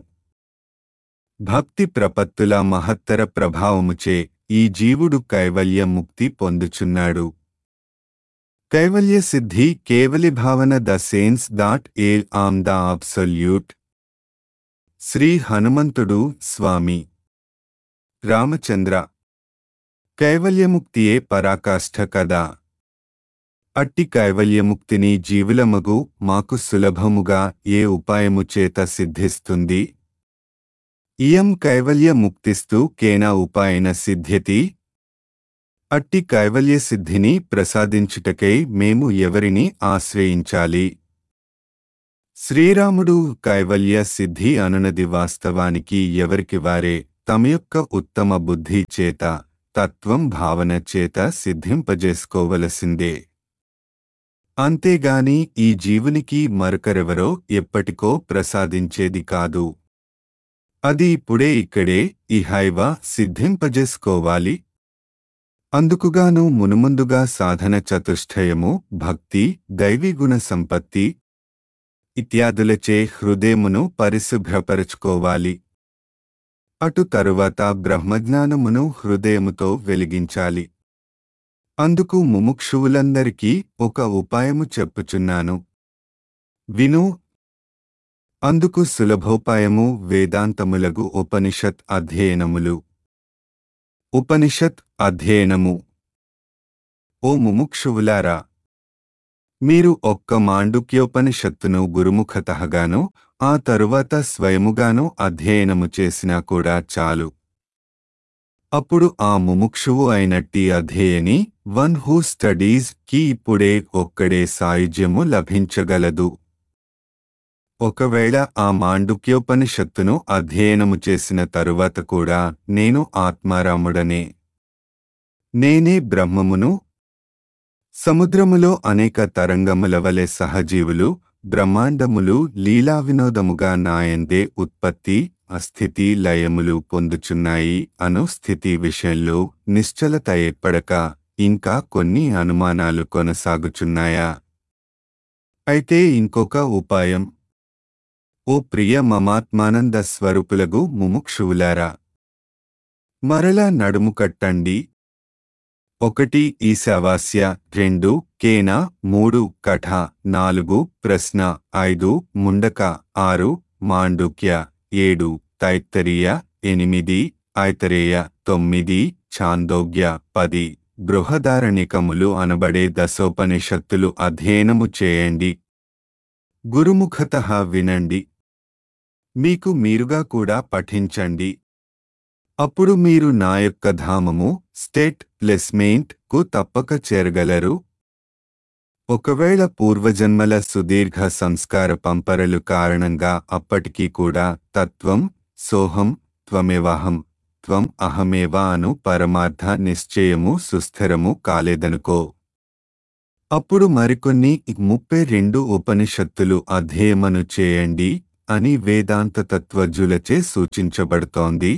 S1: భక్తి ప్రపత్తుల మహత్తర ప్రభావముచే ఈ జీవుడు కైవల్య ముక్తి పొందుచున్నాడు. కైవల్య సిద్ధి కేవలి భావన the sense that I am the absolute. Shri హనుమంతుడు స్వామి. రామచంద్ర. కైవల్యముక్తియే పరాకాష్ఠ కదా. అట్టి కైవల్యముక్తిని జీవులమగు మాకు సులభముగా ఏ ఉపాయము చేత సిద్ధిస్తుంది? ఇయం కైవల్యముక్తిస్తు కేన ఉపాయన సిద్ధ్యతి. అట్టి కైవల్య సిద్ధిని ప్రసాదించుటకై మేము ఎవరిని ఆశ్రయించాలి? శ్రీరాముడు కైవల్య సిద్ధి అనునది వాస్తవానికి ఎవరికి వారే తమ యొక్క ఉత్తమ బుద్ధి చేత, తత్వం భావన చేత సిద్ధింపజేసుకోవలసిందే. అంతేగాని ఈ జీవునికి మరొకరెవరో ఎప్పటికో ప్రసాదించేది కాదు. అది ఇప్పుడే ఇక్కడే ఇహైవ సిద్ధింపజేసుకోవాలి. అందుకుగాను మునుముందుగా సాధన చతుష్టయము, భక్తి, దైవీగుణ సంపత్తి ఇత్యాదులచే హృదయమును పరిశుభ్రపరచుకోవాలి. అటు తరువాత బ్రహ్మజ్ఞానమును హృదయముతో వెలిగించాలి. అందుకు ముముక్షువులందరికీ ఒక ఉపాయము చెప్పుచున్నాను, విను. అందుకు సులభోపాయము వేదాంతములగు ఉపనిషత్ అధ్యయనములు. ఉపనిషత్ అధ్యయనము. ఓ ముముక్షువులారా, మీరు ఒక్క మాండుక్యోపనిషత్తును గురుముఖతఃగాను ఆ తరువాత స్వయముగాను అధ్యయనము చేసినా కూడా చాలు. అప్పుడు ఆ ముముక్షువు అయినట్టి అధ్యయని, వన్ హూ స్టడీస్ కి ఇప్పుడే ఒక్కడే సాయుజ్యము లభించగలదు. ఒకవేళ ఆ మాండుక్యోపనిషత్తును అధ్యయనము చేసిన తరువాత కూడా నేను ఆత్మారాముడనే, నేనే బ్రహ్మమును, సముద్రములో అనేక తరంగముల వలె సహజీవులు, బ్రహ్మాండములు లీలా వినోదముగా నాయందే ఉత్పత్తి, అస్థితి, లయములు పొందుచున్నాయి అను స్థితి విషయంలో నిశ్చలత ఏర్పడక ఇంకా కొన్ని అనుమానాలు కొనసాగుచున్నాయా? అయితే ఇంకొక ఉపాయం. ఓ ప్రియ మమాత్మానంద స్వరూపులగు ముముక్షువులారా, మరలా నడుము కట్టండి. ఒకటి ఈశావాస్య, రెండు కేన, మూడు కఠ, నాలుగు ప్రశ్న, ఐదు ముండక, ఆరు మాండుక్య, ఏడు తైత్తరీయ, ఎనిమిది ఐతరేయ, తొమ్మిది ఛాందోగ్య, పది బృహదారణికములు అనబడే దశోపనిషత్తులు అధ్యయనము చేయండి. గురుముఖతః వినండి. మీకు మీరుగా కూడా పఠించండి. అప్పుడు మీరు నా యొక్క ధామము, స్టేట్ ప్లేస్మెంట్ కు తప్పక చేరగలరు. ఒకవేళ పూర్వజన్మల సుదీర్ఘ సంస్కార పంపరలు కారణంగా అప్పటికీ కూడా తత్వం, సోహం, త్వమేవాహం, త్వం అహమేవా అను పరమార్థ నిశ్చయము సుస్థిరము కాలేదనుకో. అప్పుడు మరికొన్ని ముప్పై రెండు ఉపనిషత్తులు అధ్యయమను చేయండి అని వేదాంత తత్వజ్ఞులచే సూచించబడుతోంది.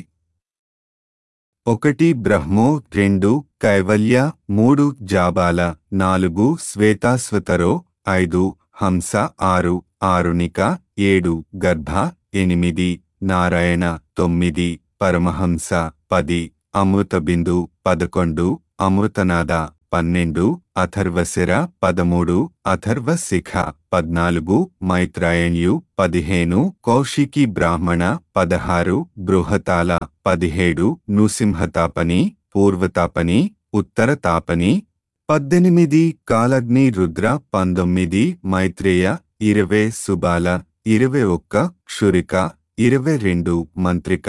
S1: ఒకటి బ్రహ్మో, రెండు కైవల్య, మూడు జాబాల, నాలుగు శ్వేతాశ్వతరో, ఐదు హంస, ఆరు ఆరుణిక, ఏడు గర్భ, ఎనిమిది నారాయణ, తొమ్మిది పరమహంస, పది అమృతబిందు, పదకొండు అమృతనాద, పన్నెండు అథర్వశిర, పదమూడు అథర్వశిఖ, పద్నాలుగు మైత్రాయణ్యు, పదిహేను కౌశికి బ్రాహ్మణ, పదహారు బృహతాల, పదిహేడు నృసింహతాపని, పూర్వతాపని, ఉత్తరతాపని, పద్దెనిమిది కాలగ్ని రుద్ర, పంతొమ్మిది మైత్రేయ, ఇరవై సుబాల, ఇరవై ఒక్క క్షురిక, ఇరవై రెండు మంత్రిక,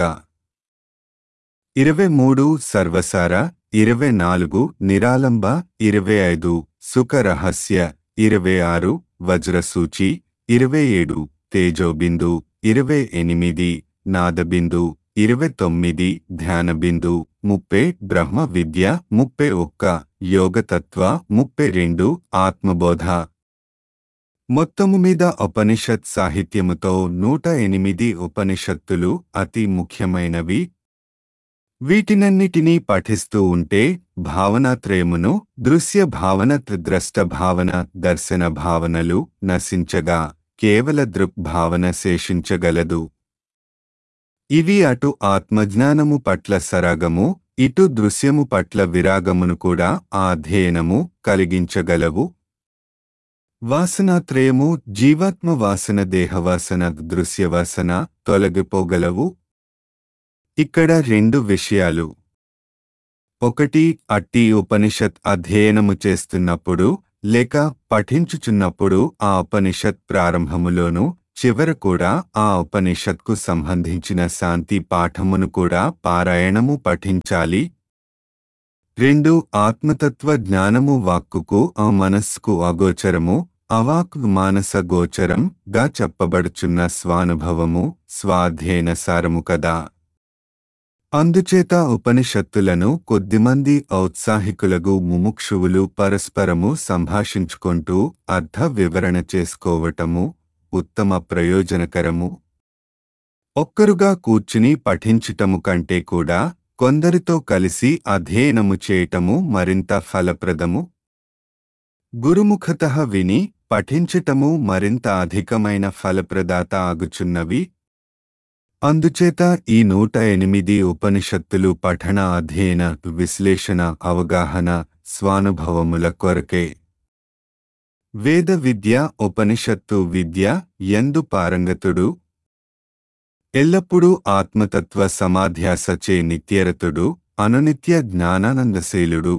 S1: ఇరవై మూడు సర్వసార, ఇరవై నాలుగు నిరాలంబ, ఇరవై ఐదు సుఖరహస్య, ఇరవై ఆరు వజ్రసూచి, ఇరవై ఏడు తేజోబిందు, ఇరవై ఎనిమిది నాదబిందు, ఇరవై తొమ్మిది ధ్యానబిందు, ముప్పై బ్రహ్మ విద్య, ముప్పై ఒక్క యోగతత్వ, ముప్పై రెండు ఆత్మబోధ. మొత్తము మీద ఉపనిషత్ సాహిత్యముతో నూట ఎనిమిది ఉపనిషత్తులు అతి ముఖ్యమైనవి. వీటినన్నిటినీ పఠిస్తూ ఉంటే భావనాత్రయమును, దృశ్య భావన, త్రిద్రష్ట భావన, దర్శన భావనలు నశించగా కేవల దృక్భావన శేషించగలదు. ఇవి అటు ఆత్మజ్ఞానము పట్ల సరాగము, ఇటు దృశ్యము పట్ల విరాగమును కూడా ఆ అధ్యయనము కలిగించగలవు. వాసనాత్రయము జీవాత్మ వాసన దేహవాసన దృశ్యవాసన తొలగిపోగలవు. ఇక్కడ రెండు విషయాలు. ఒకటి, అట్టి ఉపనిషత్ అధ్యయనము చేస్తున్నప్పుడు లేక పఠించుచున్నప్పుడు ఆ ఉపనిషత్ ప్రారంభములోను చివర కూడా ఆ ఉపనిషత్కు సంబంధించిన శాంతి పాఠమును కూడా పారాయణము పఠించాలి. రెండు, ఆత్మతత్వ జ్ఞానము వాక్కుకు ఆ మనస్సుకు అగోచరము, అవాక్ మానస గోచరం గా చెప్పబడుచున్న స్వానుభవము స్వాధ్యయన సారము కదా. అందుచేత ఉపనిషత్తులను కొద్దిమంది ఔత్సాహికులగు ముముక్షువులు పరస్పరము సంభాషించుకొంటూ అర్థ వివరణ చేసుకోవటము ఉత్తమ ప్రయోజనకరము. ఒక్కరుగా కూర్చుని పఠించుటము కంటే కూడా కొందరితో కలిసి అధ్యయనము చేయటము మరింత ఫలప్రదము. గురుముఖతః విని పఠించటము మరింత అధికమైన ఫలప్రదాత ఆగుచున్నవి. అందుచేత ఈ నూట ఎనిమిది ఉపనిషత్తులు పఠన అధ్యయన విశ్లేషణ అవగాహన స్వానుభవముల కొరకే. వేద విద్య ఉపనిషత్తు విద్య యందు పారంగతుడు, ఎల్లప్పుడూ ఆత్మతత్వ సమాధ్యాసచే నిత్యరతుడు, అనునిత్య జ్ఞానానందశీలుడు,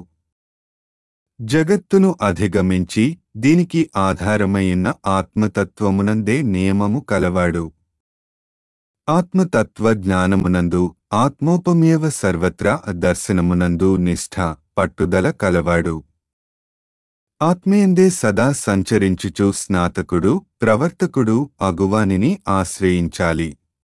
S1: జగత్తును అధిగమించి దీనికి ఆధారమైన ఆత్మతత్వమునందే నియమము కలవాడు. ఆత్మతత్వ జ్ఞానమునందు ఆత్మోపమేవ సర్వత్రా దర్శనమునందు నిష్ఠ పట్టుదల కలవాడు. ఆత్మయందే సదా సంచరించుచు స్నాతకుడు ప్రవర్తకుడు అగువానిని ఆశ్రయించాలి.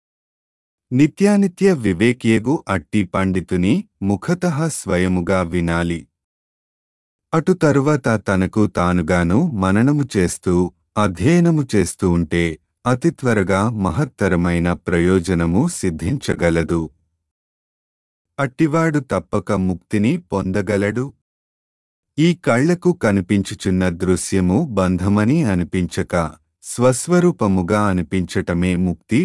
S1: నిత్యానిత్య వివేకియగు అట్టి పండితుని ముఖతః స్వయముగా వినాలి. అటు తరువాత తనకు తానుగాను మననము చేస్తూ అధ్యయనము చేస్తూ ఉంటే అతి త్వరగా మహత్తరమైన ప్రయోజనము సిద్ధించగలదు. అట్టివాడు తప్పక ముక్తిని పొందగలడు. ఈ కళ్లకు కనిపించుచున్న దృశ్యము బంధమని అనిపించక స్వస్వరూపముగా అనిపించటమే ముక్తి.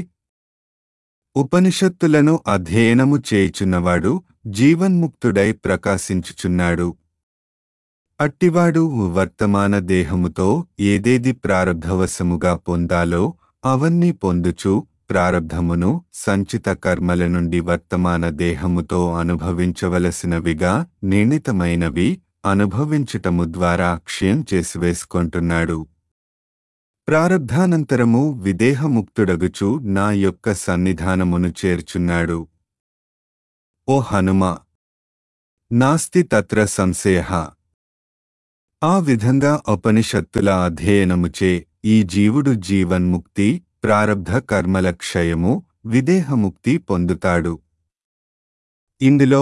S1: ఉపనిషత్తులను అధ్యయనము చేయుచున్నవాడు జీవన్ముక్తుడై ప్రకాశించుచున్నాడు. అట్టివాడు వర్తమాన దేహముతో ఏదేది ప్రారబ్ధవశముగా పొందాలో అవన్నీ పొందుచు ప్రారబ్ధమును సంచిత కర్మల నుండి వర్తమాన దేహముతో అనుభవించవలసినవిగా నిర్ణీతమైనవి అనుభవించటము ద్వారా క్షయం చేసివేసుకొంటున్నాడు. ప్రారబ్ధానంతరము విదేహముక్తుడగుచు నా యొక్క సన్నిధానమును చేర్చున్నాడు. ఓ హనుమ, నాస్తి తత్ర సంశయః. ఆ విధంగా ఉపనిషత్తుల అధ్యయనముచే ఈ జీవుడు జీవన్ముక్తి, ప్రారబ్ధ కర్మల క్షయము, విదేహముక్తి పొందుతాడు. ఇందులో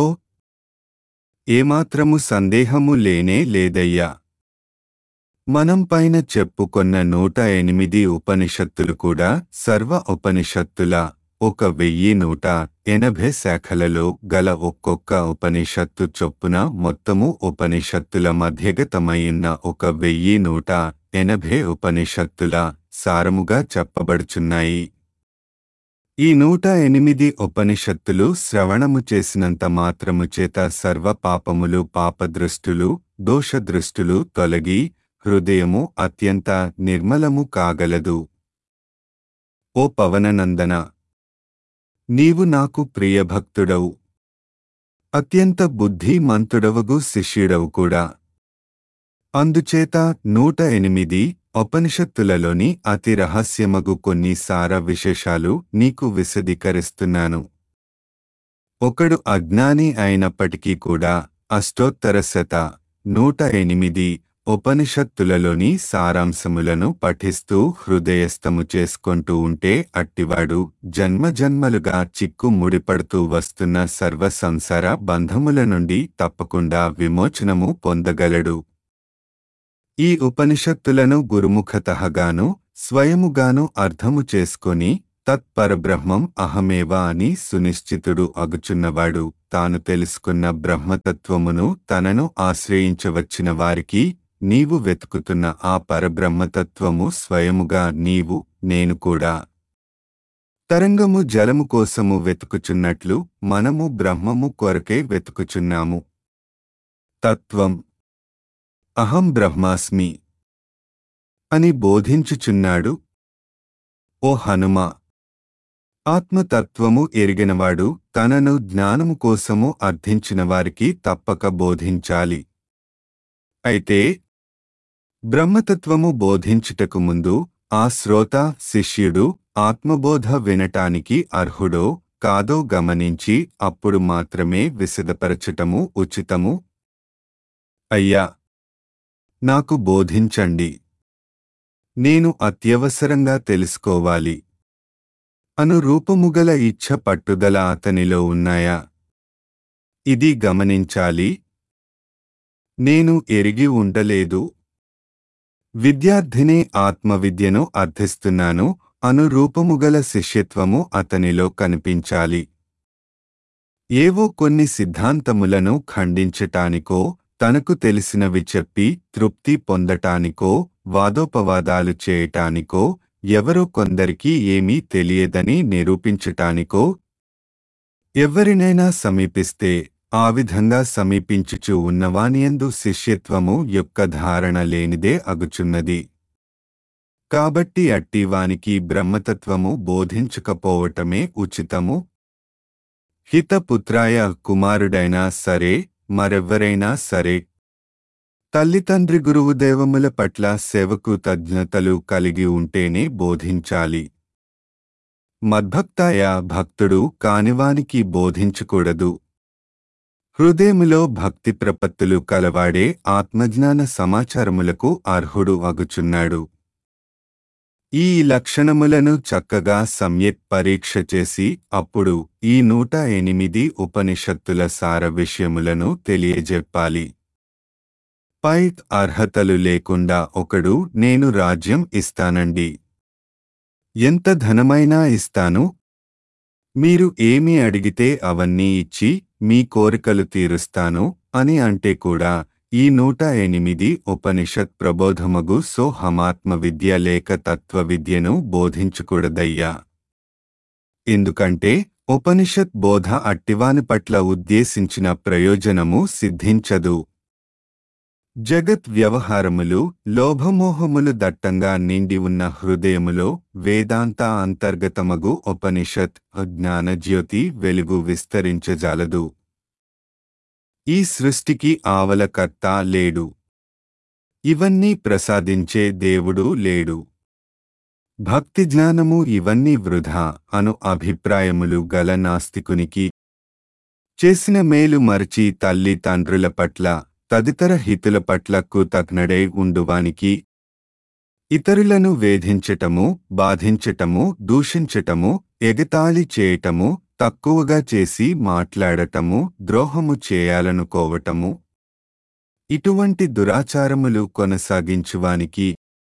S1: ఏమాత్రము సందేహము లేనే లేదయ్యా. మనం పైన చెప్పుకొన్న నూట ఎనిమిది ఉపనిషత్తులు కూడా సర్వ ఉపనిషత్తుల ఒక వెయ్యి నూట ఎనభై శాఖలలో గల ఒక్కొక్క ఉపనిషత్తు చొప్పున మొత్తము ఉపనిషత్తుల మధ్యగతమైన ఒక వెయ్యి నూట ఎనభై ఉపనిషత్తుల సారముగా చెప్పబడుచున్నాయి. ఈ నూట ఎనిమిది ఉపనిషత్తులు శ్రవణము చేసినంత మాత్రము చేత సర్వ పాపములు పాపదృష్టులు దోషదృష్టులు తొలగి హృదయము అత్యంత నిర్మలము కాగలదు. ఓ పవననందన, నీవు నాకు ప్రియభక్తుడవు, అత్యంత బుద్ధిమంతుడవగు శిష్యుడవు కూడా. అందుచేత నూట ఎనిమిది ఉపనిషత్తులలోని అతి రహస్యమగు కొన్ని సార విశేషాలు నీకు విశదీకరిస్తున్నాను. ఒకడు అజ్ఞాని అయినప్పటికీ కూడా అష్టోత్తర శత నూట ఎనిమిది ఉపనిషత్తులలోని సారాంశములను పఠిస్తూ హృదయస్థము చేసుకొంటూ ఉంటే అట్టివాడు జన్మజన్మలుగా చిక్కు ముడిపడుతూ వస్తున్న సర్వ సంసార బంధముల నుండి తప్పకుండా విమోచనము పొందగలడు. ఈ ఉపనిషత్తులను గురుముఖతఃగాను స్వయముగాను అర్థము చేసుకొని తత్పరబ్రహ్మం అహమేవ అని సునిశ్చితుడు అగుచున్నవాడు తాను తెలుసుకున్న బ్రహ్మతత్వమును తనను ఆశ్రయించవచ్చిన వారికి నీవు వెతుకుతున్న ఆ పరబ్రహ్మతత్వము స్వయముగా నీవు నేను కూడా. తరంగము జలము కోసము వెతుకుచున్నట్లు మనము బ్రహ్మము కొరకే వెతుకుచున్నాము. తత్వం అహం బ్రహ్మాస్మి. అని బోధించుచున్నాడు. ఓ హనుమా, ఆత్మతత్వము ఎరిగినవాడు తనను జ్ఞానము కోసము అర్థించిన వారికి తప్పక బోధించాలి. అయితే బ్రహ్మతత్వము బోధించుటకు ముందు ఆ శ్రోత శిష్యుడు ఆత్మబోధ వినటానికి అర్హుడో కాదో గమనించి అప్పుడు మాత్రమే విశదపరచటము ఉచితము. అయ్యా, నాకు బోధించండి, నేను అత్యవసరంగా తెలుసుకోవాలి అను రూపముగల ఇచ్ఛ పట్టుదల అతనిలో ఉన్నాయా? ఇది గమనించాలి. నేను ఎరిగి ఉండలేదు, విద్యార్థిని ఆత్మవిద్యను అర్థిస్తున్నాను అను రూపముగల శిష్యత్వము అతనిలో కనిపించాలి. ఏవో కొన్ని సిద్ధాంతములను ఖండించటానికో తనకు తెలిసినవి చెప్పి తృప్తి పొందటానికో వాదోపవాదాలు చేయటానికో ఎవరో కొందరికి ఏమీ తెలియదని నిరూపించటానికో ఎవరినైనా సమీపిస్తే ఆ విధంగా సమీపించుచూ ఉన్నవానియందు శిష్యత్వము యొక్క ధారణ లేనిదే అగుచున్నది. కాబట్టి అట్టివానికి బ్రహ్మతత్వము బోధించకపోవటమే ఉచితము. హితపుత్రాయ కుమారుడైనా సరే మరెవ్వరైనా సరే తల్లితండ్రి గురువు దేవముల పట్ల సేవకు తజ్ఞతలు కలిగి ఉంటేనే బోధించాలి. మద్భక్తాయ భక్తుడు కానివానికి బోధించకూడదు. హృదయములో భక్తి ప్రపత్తులు కలవాడే ఆత్మజ్ఞాన సమాచారములకు అర్హుడు అగుచున్నాడు. ఈ లక్షణములను చక్కగా సమ్యక్ పరీక్ష చేసి అప్పుడు ఈ నూట ఎనిమిది ఉపనిషత్తుల సార విషయములను తెలియజెప్పాలి. పై అర్హతలు లేకుండా ఒకడు నేను రాజ్యం ఇస్తానండి, ఎంత ధనమైనా ఇస్తాను, మీరు ఏమి అడిగితే అవన్నీ ఇచ్చి మీ కోరికలు తీరుస్తాను అని అంటే కూడా ఈ నూట ఎనిమిది ఉపనిషత్ ప్రబోధమగు సోహమాత్మ విద్య లేక తత్వ విద్యను బోధించకూడదయ్యా. ఎందుకంటే ఉపనిషత్ బోధ అట్టివాని పట్ల ఉద్దేశించిన ప్రయోజనము సిద్ధించదు. జగత్ వ్యవహారములు లోభమోహములు దట్టంగా నిండి ఉన్న హృదయములో వేదాంత అంతర్గతమగు ఉపనిషత్ జ్ఞానజ్యోతి వెలుగు విస్తరించజాలదు. ఈ సృష్టికి ఆవలకర్త లేడు, ఇవన్నీ ప్రసాదించే దేవుడు లేడు. భక్తి జ్ఞానము ఇవన్నీ వృధా అను అభిప్రాయములు గల నాస్తికునికి చేసిన మేలు మరచి తల్లి తండ్రుల పట్ల తదితర హితుల పట్ల కృతజ్ఞుడై ఉండువానికి ఇతరులను వేధించటము, బాధించటము, దూషించటము, ఎగతాళి చేయటము, తక్కువగా చేసి మాట్లాడటము, ద్రోహము చేయాలనుకోవటము, ఇటువంటి దురాచారములు కొనసాగించువానికి,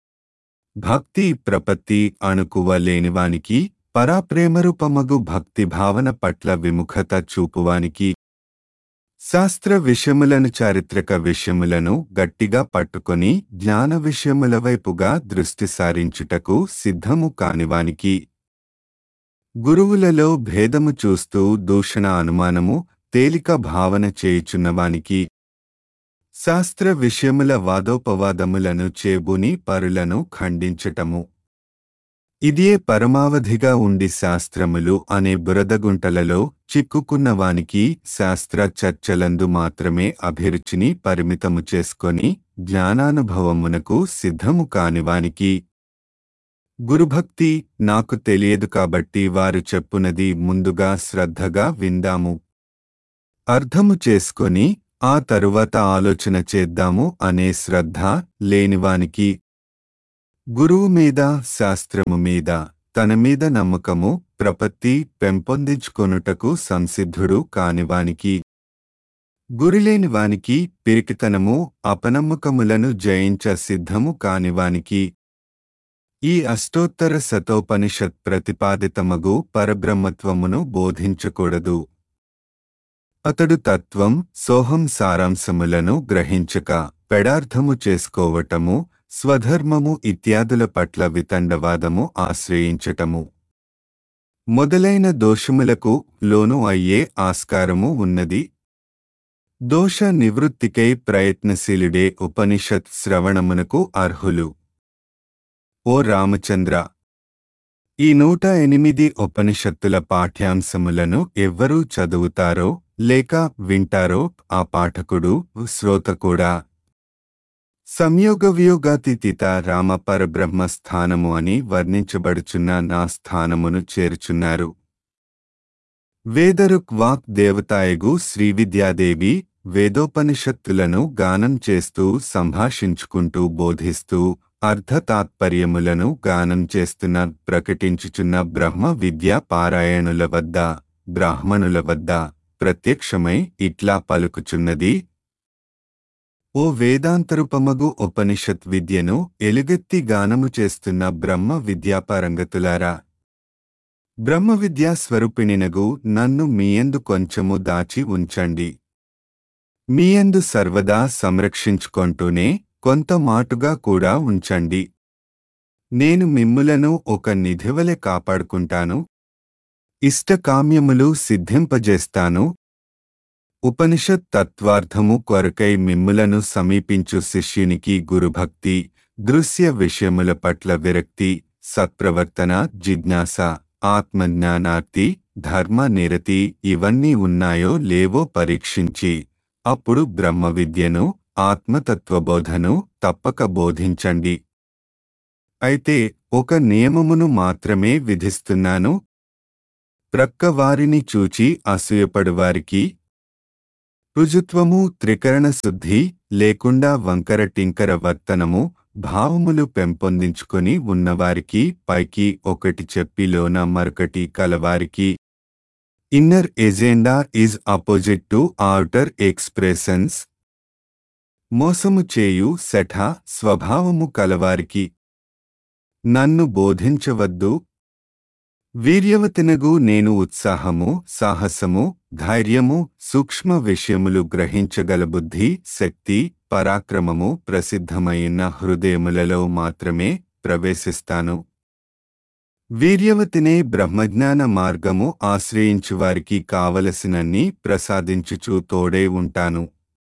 S1: భక్తి ప్రపత్తి అణుకువ లేనివానికి, పరాప్రేమరూపమగు భక్తి భావన పట్ల విముఖత చూపువానికి, శాస్త్ర విషయములను చారిత్రక విషయములను గట్టిగా పట్టుకొని జ్ఞాన విషయముల వైపుగా దృష్టి సారించుటకు సిద్ధము కానివానికి, గురువులలో భేదము చూస్తూ దూషణ అనుమానము తేలిక భావన చేయుచున్నవానికి, శాస్త్ర విషయముల వాదోపవాదములను చేబూని పరులను ఖండించటము, ఇదియే పరమావధిగా ఉండి శాస్త్రములు అనే బురదగుంటలలో చిక్కుకున్నవానికి శాస్త్ర చర్చలందు మాత్రమే అభిరుచిని పరిమితము చేసుకొని జ్ఞానానుభవమునకు సిద్ధము కానివానికి, గురుభక్తి నాకు తెలియదు కాబట్టి వారు చెప్పునది ముందుగా శ్రద్ధగా విందాము, అర్థము చేసుకొని ఆ తరువాత ఆలోచన చేద్దాము అనే శ్రద్ధ లేనివానికి, గురువు మీద శాస్త్రము మీద తన మీద నమ్మకము ప్రపత్తి పెంపొందించుకొనుటకు సంసిద్ధుడు కానివానికి, గురిలేని వానికి పిరికితనము అపనమ్మకములను జయించ సిద్ధము కానివానికి, ఈ అష్టోత్తర శతోపనిషత్ ప్రతిపాదితమగు పరబ్రహ్మత్వమును బోధించకూడదు. అతడు తత్వం సోహం సారాంశములను గ్రహించక పెడార్థము చేసుకోవటము, స్వధర్మము ఇత్యాదుల పట్ల వితండవాదము ఆశ్రయించటము మొదలైన దోషములకు లోను అయ్యే ఆస్కారము ఉన్నది. దోష నివృత్తికై ప్రయత్నశీలుడే ఉపనిషత్ శ్రవణమునకు అర్హులు. ఓ రామచంద్ర, ఈ నూట ఎనిమిది ఉపనిషత్తుల పాఠ్యాంశములను ఎవ్వరూ చదువుతారో లేక వింటారో ఆ పాఠకుడు శ్రోత కూడా సంయోగవియోగాతీత రామ పరబ్రహ్మ స్థానము అని వర్ణించబడుచున్న నా స్థానమును చేర్చున్నారు. వేదరుక్ వాక్ దేవతాయగు శ్రీవిద్యాదేవి వేదోపనిషత్తులను గానం చేస్తూ సంభాషించుకుంటూ బోధిస్తూ అర్థతాత్పర్యములను గానం చేస్తున్న ప్రకటించుచున్న బ్రహ్మ విద్యా పారాయణుల వద్ద బ్రాహ్మణుల వద్ద ప్రత్యక్షమై ఇట్లా పలుకుచున్నది. ఓ వేదాంతరూపమగు ఉపనిషత్ విద్యను ఎలుగెత్తి గానము చేస్తున్న బ్రహ్మ విద్యాపారంగతులారా, బ్రహ్మ విద్యా స్వరూపిణినగు నన్ను మీయందు కొంచెము దాచి ఉంచండి. మీయందు సర్వదా సంరక్షించుకొంటూనే కొంత మాటుగా కూడా ఉంచండి. నేను మిమ్ములను ఒక నిధివలె కాపాడుకుంటాను. ఇష్టకామ్యములు సిద్ధింపజేస్తాను. ఉపనిషత్ తత్వార్థము కొరకై మిమ్ములను సమీపించు శిష్యునికి గురుభక్తి, దృశ్య విషయముల పట్ల విరక్తి, సత్ప్రవర్తన, జిజ్ఞాస, ఆత్మజ్ఞానార్తి, ధర్మ నిరతి ఇవన్నీ ఉన్నాయో లేవో పరీక్షించి అప్పుడు బ్రహ్మ విద్యను, ఆత్మతత్వబోధను తప్పక బోధించండి. అయితే ఒక నియమమును మాత్రమే విధిస్తున్నాను. ప్రక్కవారిని చూచి అసూయపడువారికి, రుజుత్వము, త్రికరణ శుద్ధి లేకుండా వంకర టింకర వర్తనము, భావములు పెంపొందించుకొని ఉన్నవారికి పైకి ఒకటి చెప్పిలోన మరొకటి కలవారికి, inner agenda is opposite to outer expressions, మోసము చేయు శఠ స్వభావము కలవారికి నన్ను బోధించవద్దు. వీర్యవతినగు నేను ఉత్సాహము, సాహసము, ధైర్యము, సూక్ష్మ విషయములు గ్రహించగల బుద్ధి, శక్తి, పరాక్రమము ప్రసిద్ధమైన హృదయములలో మాత్రమే ప్రవేశిస్తాను. వీర్యవతినే బ్రహ్మజ్ఞాన మార్గము ఆశ్రయించువారికి కావలసినన్ని ప్రసాదించుచూ తోడే ఉంటాను.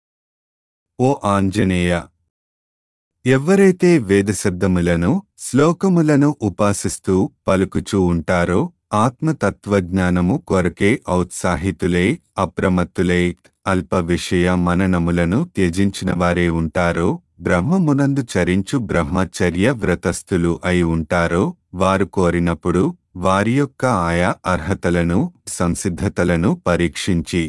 S1: ఓ ఆంజనేయ, ఎవ్వరైతే వేదశబ్దములను, శ్లోకములను ఉపాసిస్తూ పలుకుచూ ఉంటారో, ఆత్మతత్వజ్ఞానము కొరకే ఔత్సాహితులై అప్రమత్తులై అల్ప విషయ మననములను త్యజించినవారే ఉంటారో, బ్రహ్మమునందు చరించు బ్రహ్మచర్య వ్రతస్థులు అయి ఉంటారో, వారు కోరినప్పుడు వారి యొక్క ఆయా అర్హతలను, సంసిద్ధతలను పరీక్షించి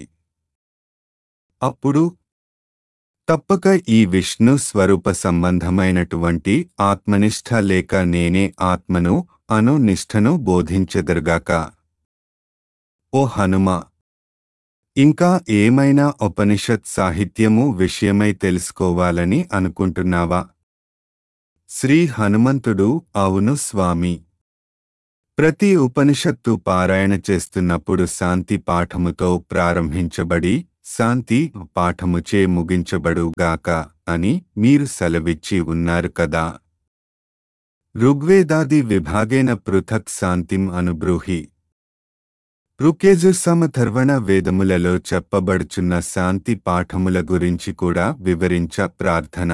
S1: అప్పుడు తప్పక ఈ విష్ణు స్వరూప సంబంధమైనటువంటి ఆత్మనిష్ఠ లేక నేనే ఆత్మను అను నిష్ఠను బోధించెదరుగాక. ఓ హనుమ, ఇంకా ఏమైనా ఉపనిషత్ సాహిత్యము విషయమై తెలుసుకోవాలని అనుకుంటున్నావా? శ్రీ హనుమంతుడు, అవును స్వామి. ప్రతి ఉపనిషత్తు పారాయణ చేస్తున్నప్పుడు శాంతి పాఠముతో ప్రారంభించబడి శాంతి పాఠముచే ముగించబడుగాక అని మీరు సెలవిచ్చి ఉన్నారు కదా. ఋగ్వేదాది విభాగేన పృథక్ శాంతిం అనుబ్రూహి. ఋక్యజుర్సామథర్వణ వేదములలో చెప్పబడుచున్న శాంతి పాఠముల గురించి కూడా వివరించ ప్రార్థన.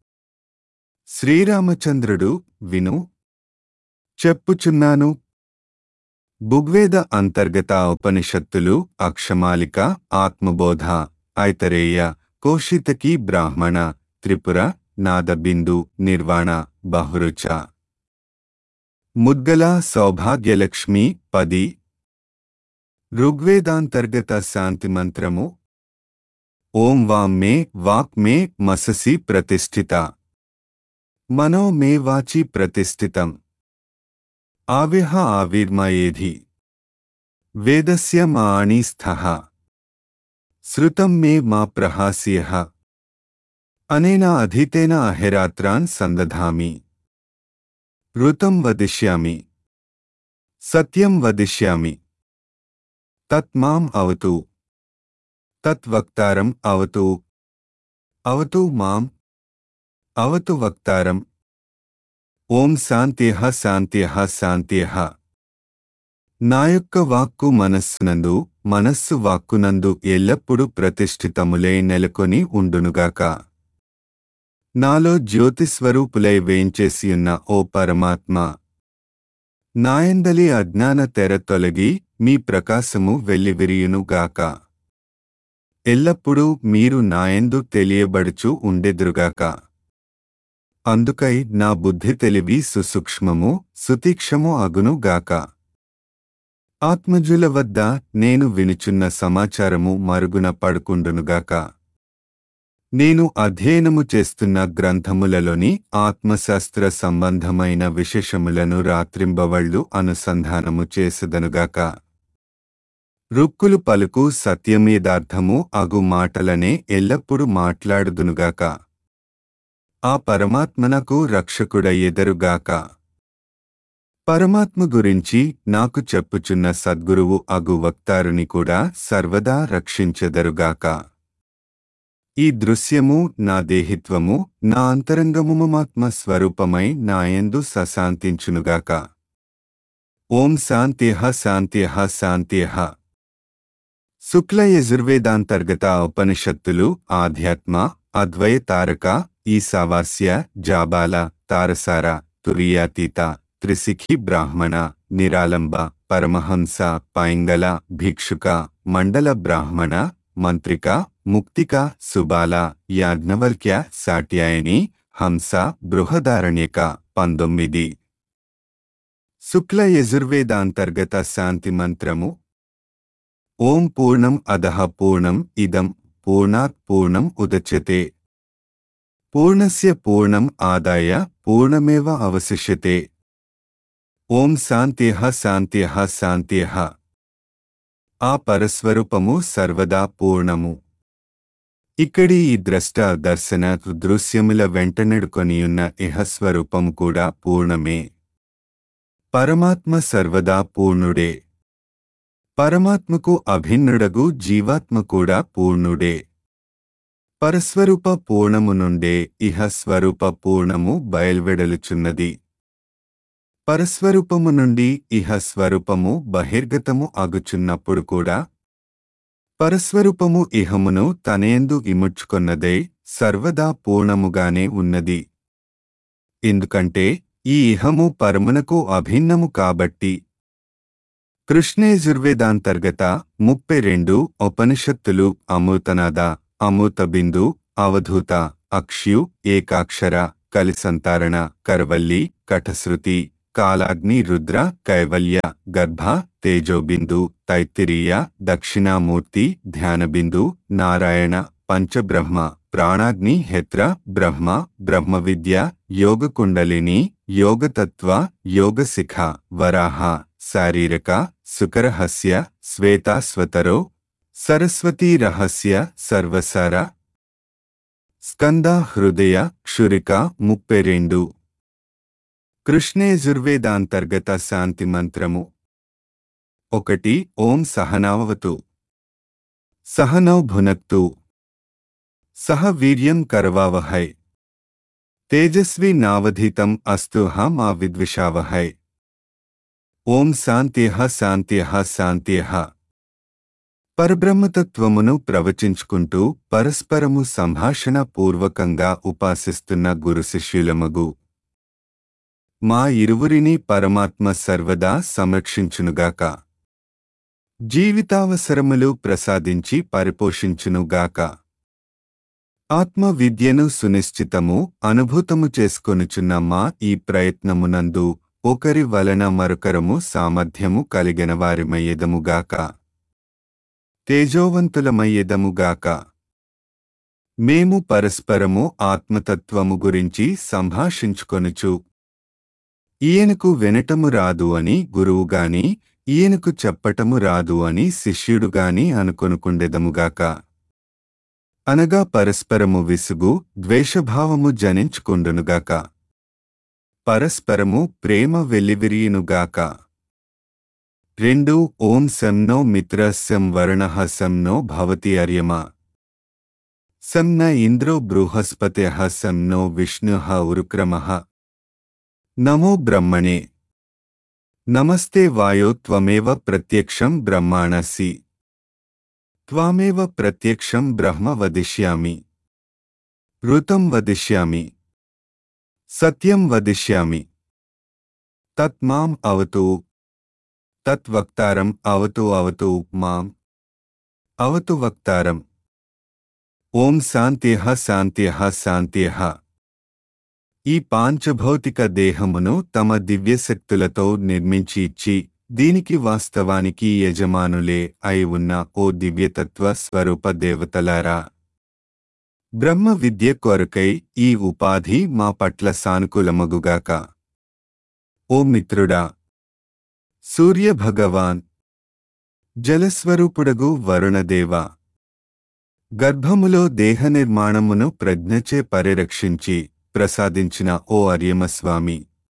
S1: శ్రీరామచంద్రుడు, విను చెప్పుచున్నాను. ఋగ్వేద అంతర్గత ఉపనిషత్తులు అక్షమాలిక, ఆత్మబోధ, ఐతరేయ, కోశితకి, బ్రాహ్మణ, త్రిపుర, నాదబిందు, నిర్వాణ, బహురుచ, ముద్గల, సౌభాగ్యలక్ష్మి పది. ఋగ్వేదాంతర్గత శాంతి మంత్రము. ఓం వాం మే వాక్ మే మససి ప్రతిష్ఠిత, మనో మే వాచి ప్రతిష్ఠితం, ఆవిర్హ ఆవిర్మయేధి, వేదస్య మాణి స్థః, శ్రుతం మే మా ప్రహాస్యః, అనేన అధీతేన అహేరాత్రాన్ సందధామి, ఋతం వదిష్యామి, సత్యం వదిష్యామి, తత్ మాం అవతు, తత్ వక్తారం అవతు, అవతు మాం, అవతు వక్తారం. ఓం శాంత్యః శాంత్యః శాంత్యః. నా యొక్క వాక్కు మనస్సునందు, మనస్సు వాక్కునందు ఎల్లప్పుడూ ప్రతిష్ఠితములై నెలకొని ఉండునుగాక. నాలో జ్యోతిస్వరూపులై వేంచేసియున్న ఓ పరమాత్మ, నాయందలి అజ్ఞాన తెర తొలగి మీ ప్రకాశము వెల్లివిరియునుగాక. ఎల్లప్పుడూ మీరు నాయందు తెలియబడుచు ఉండెదురుగాక. అందుకై నా బుద్ధి తెలివి సుసూక్ష్మము సుతీక్షము అగునుగాక. ఆత్మజుల వద్ద నేను వినుచున్న సమాచారము మరుగున పడుకుండునుగాక. నేను అధ్యయనము చేస్తున్న గ్రంథములలోని ఆత్మశాస్త్ర సంబంధమైన విశేషములను రాత్రింబవళ్ళు అనుసంధానము చేసెదనుగాక. రుక్కులు పలుకు సత్యమేదార్థము అగు మాటలనే ఎల్లప్పుడు మాట్లాడుదునుగాక. ఆ పరమాత్మనకు రక్షకుడయ్యెదరుగాక. పరమాత్మ గురించి నాకు చెప్పుచున్న సద్గురువు అగు వక్తారుని కూడా సర్వదా రక్షించెదరుగాక. ఈ దృశ్యము నా దేహిత్వము నా అంతరంగముమాత్మ స్వరూపమై నాయందు సశాంతించునుగాక. ఓం శాంత్యః శాంత్యః శాంత్యః. శుక్ల యజుర్వేదాంతర్గత ఉపనిషత్తులు ఆధ్యాత్మ, అద్వయ తారక, ఈశావాస్య, జాబాల, తారసార, తురీయాతీత, త్రిశిఖి బ్రాహ్మణ, నిరాలంబ, పరమహంస, పైంగల, భిక్షుక, మండల బ్రాహ్మణ, మంత్రిక, ముక్తిక, సుబాల, యాజ్ఞవల్క్య, సాట్యాయని, హంస, బృహదారణ్యక పంతొమ్మిది. శుక్ల యజుర్వేదాంతర్గత శాంతి మంత్రము. ఓం పూర్ణం అదః పూర్ణం ఇదం పూర్ణాత్ పూర్ణం ఉదచ్యతే. పూర్ణస్య పూర్ణం ఆదాయ పూర్ణమేవ అవశిష్యతే. ఓం శాంత్యః శాంత్యః శాంత్యః. ఆ పరస్వరూపము సర్వదా పూర్ణము. ఇక్కడి ఈ ద్రష్ట దర్శన దృశ్యముల వెంటనెడుకొనియున్న ఇహస్వరూపము కూడా పూర్ణమే. పరమాత్మ సర్వదా పూర్ణుడే. పరమాత్మకు అభిన్నుడగు జీవాత్మ కూడా పూర్ణుడే. పరస్వరూప పూర్ణము నుండే ఇహస్వరూప పూర్ణము బయల్వెడలుచున్నది. పరస్వరూపము నుండి ఇహస్వరూపము బహిర్గతము అగుచున్నప్పుడు కూడా పరస్వరూపము ఇహమును తనయందు ఇముడ్చుకొన్నదై సర్వదా పూర్ణముగానే ఉన్నది. ఎందుకంటే ఈ ఇహము పరమునకు అభిన్నము కాబట్టి. కృష్ణేజుర్వేదాంతర్గత ముప్పై రెండు ఉపనిషత్తులు అమృతనాద, అమృతబిందు, అవధూత, అక్ష్యు, ఏకాక్షర, కలిసంతారణ, కరవల్లి, కఠశ్రుతి, కాలాగ్ని, రుద్ర, కైవల్య, గర్భ, తేజోబిందు, తైత్తిరీయ, దక్షిణామూర్తి, ధ్యానబిందు, నారాయణ, పంచబ్రహ్మ, ప్రాణాగ్ని, హెత్ర, బ్రహ్మ, బ్రహ్మవిద్య, యోగకుండలిని, యోగతత్వ, యోగశిఖ, వరాహ, శారీరక, సుకరహస్య, శ్వేతాస్వతరో, సరస్వతీ రహస్య, సర్వసార, స్కంద, హృదయ, క్షురిక ముప్పై రెండు. కృష్ణేజుర్వేదాంతర్గత శాంతి మంత్రము. ఒకటి. ఓం సహనావతు. సహనౌ భునక్తు. సహ వీర్యం కరవావహై. తేజస్వి నావధీతం అస్తు మా విద్విషావహై. ఓం శాంత్యః శాంత్యః శాంత్యః. పరబ్రహ్మతత్వమును ప్రవచించుకుంటూ పరస్పరము సంభాషణ పూర్వకంగా ఉపాసిస్తున్న గురు శిష్యులమగు మా ఇరువురిని పరమాత్మ సర్వదా సంరక్షించునుగాక. జీవితావసరములు ప్రసాదించి పరిపోషించునుగాక. ఆత్మ విద్యను సునిశ్చితము అనుభూతము చేసుకొనుచున్న మా ఈ ప్రయత్నమునందు ఒకరి వలన మరొకరము సామర్థ్యము కలిగిన వారిమయ్యెదముగాక. తేజోవంతులమయ్యెదముగాక. మేము పరస్పరము ఆత్మతత్వము గురించి సంభాషించుకొనుచు ఈయనకు వినటము రాదు అని గురువుగాని, ఈయనకు చెప్పటము రాదు అని శిష్యుడుగాని అనుకొనుకుండెదముగాక. అనగా పరస్పరము విసుగు, ద్వేషభావము జనించుకొండునుగాక. పరస్పరము ప్రేమ వెల్లివిరియునుగాక. రెండు. ఓం శం నో మిత్ర శం వరుణః శం నో భవతి అర్యమ శం న ఇంద్రో బృహస్పత్యః శం నో విష్ణుః ఉరుక్రమః. నమో బ్రహ్మణే. నమస్తే వాయో త్వమేవ ప్రత్యక్షం బ్రహ్మాణసి. త్వామేవ ప్రత్యక్షం బ్రహ్మ వదిష్యామి. ఋతం వదిష్యామి సత్యం వదిష్యామి తత్ మాం అవతు తత్ వక్తారం అవతు అవతు మాం అవతు వక్తారం. ఓం శాంత్యః శాంత్యః శాంత్యః. ఈ పాంచభౌతిక దేహమును తమ దివ్యశక్తులతో నిర్మించి ఇచ్చి దీనికి వాస్తవానికి యజమానులే అయి ఉన్న ఓ దివ్యతత్వ స్వరూప దేవతలారా, బ్రహ్మ విద్య కొరకై ఈ ఉపాధి మా పట్ల సానుకూలమగుగాక. ఓ మిత్రుడా, సూర్య భగవాన్, జలస్వరూపుడగు వరుణదేవా, గర్భములో దేహ నిర్మాణమును ప్రజ్ఞచే పరిరక్షించి ప్రసాదించిన ఓ అర్యమస్వామి,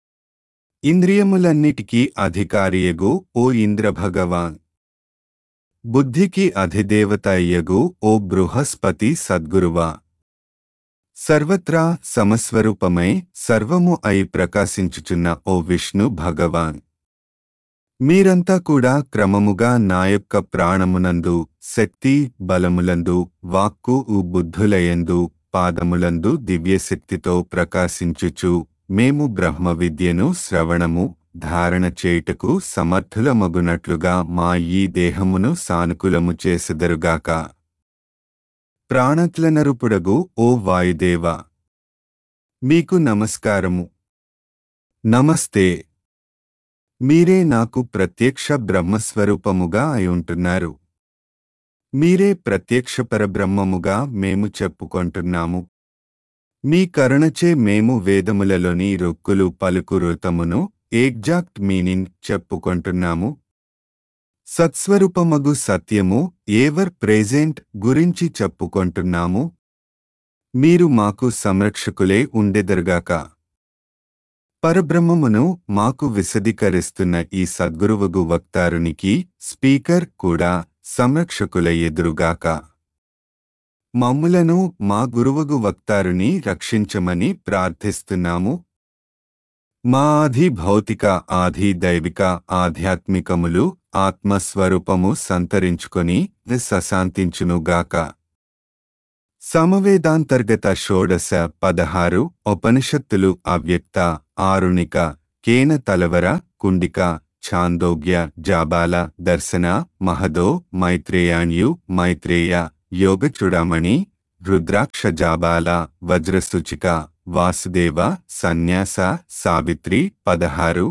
S1: ఇంద్రియములన్నిటికీ అధికారియగు ఓ ఇంద్రభగవాన్, బుద్ధికి అధిదేవత అయ్యగు ఓ బృహస్పతి సద్గురువా, సర్వత్రా సమస్వరూపమై సర్వము అయి ప్రకాశించుచున్న ఓ విష్ణు భగవాన్, మీరంతా కూడా క్రమముగా నా యొక్క ప్రాణమునందు, శక్తి బలములందు, వాక్కు బుద్ధులయందు, పాదములందు దివ్యశక్తితో ప్రకాశించుచు మేము బ్రహ్మ విద్యను శ్రవణము ధారణ చేయుటకు సమర్థులమగునట్లుగా మా ఈ దేహమును సానుకూలము చేసెదరుగాక. ప్రాణత్లనరుపుడగు ఓ వాయుదేవా, మీకు నమస్కారము. నమస్తే. మీరే నాకు ప్రత్యక్ష బ్రహ్మస్వరూపముగా అయుంటున్నారు. మీరే ప్రత్యక్ష పరబ్రహ్మముగా మేము చెప్పుకొంటున్నాము. మీ కరుణచే మేము వేదములలోని రుక్కులు పలుకు ఋతమును ఎగ్జాక్ట్ మీనింగ్ చెప్పుకొంటున్నాము. సత్స్వరూపమగు సత్యము ఎవర్ ప్రెజెంట్ గురించి చెప్పుకొంటున్నాము. మీరు మాకు సంరక్షకులే ఉండెదరుగాక. పరబ్రహ్మమును మాకు విశదీకరిస్తున్న ఈ సద్గురువగు వక్తారునికి స్పీకర్ కూడా సంరక్షకుల ఎదురుగాక. మమ్ములను మా గురువగు వక్తారుని రక్షించమని ప్రార్థిస్తున్నాము. మా ఆది భౌతిక ఆది దైవిక ఆధ్యాత్మికములు ఆత్మస్వరూపము సంతరించుకొని సశాంతించునుగాక. సమవేదాంతర్గత షోడశ పదహారు ఉపనిషత్తులు అవ్యక్త ఆరుణిక కేన తలవర కుండిక ఛాందోగ్య జాబాల దర్శన మహదో మైత్రేయాణ్యు మైత్రేయ యోగచుడామణి రుద్రాక్ష జాబాల వజ్రసూచిక వాసుదేవ సన్యాస సావిత్రి పదహారు.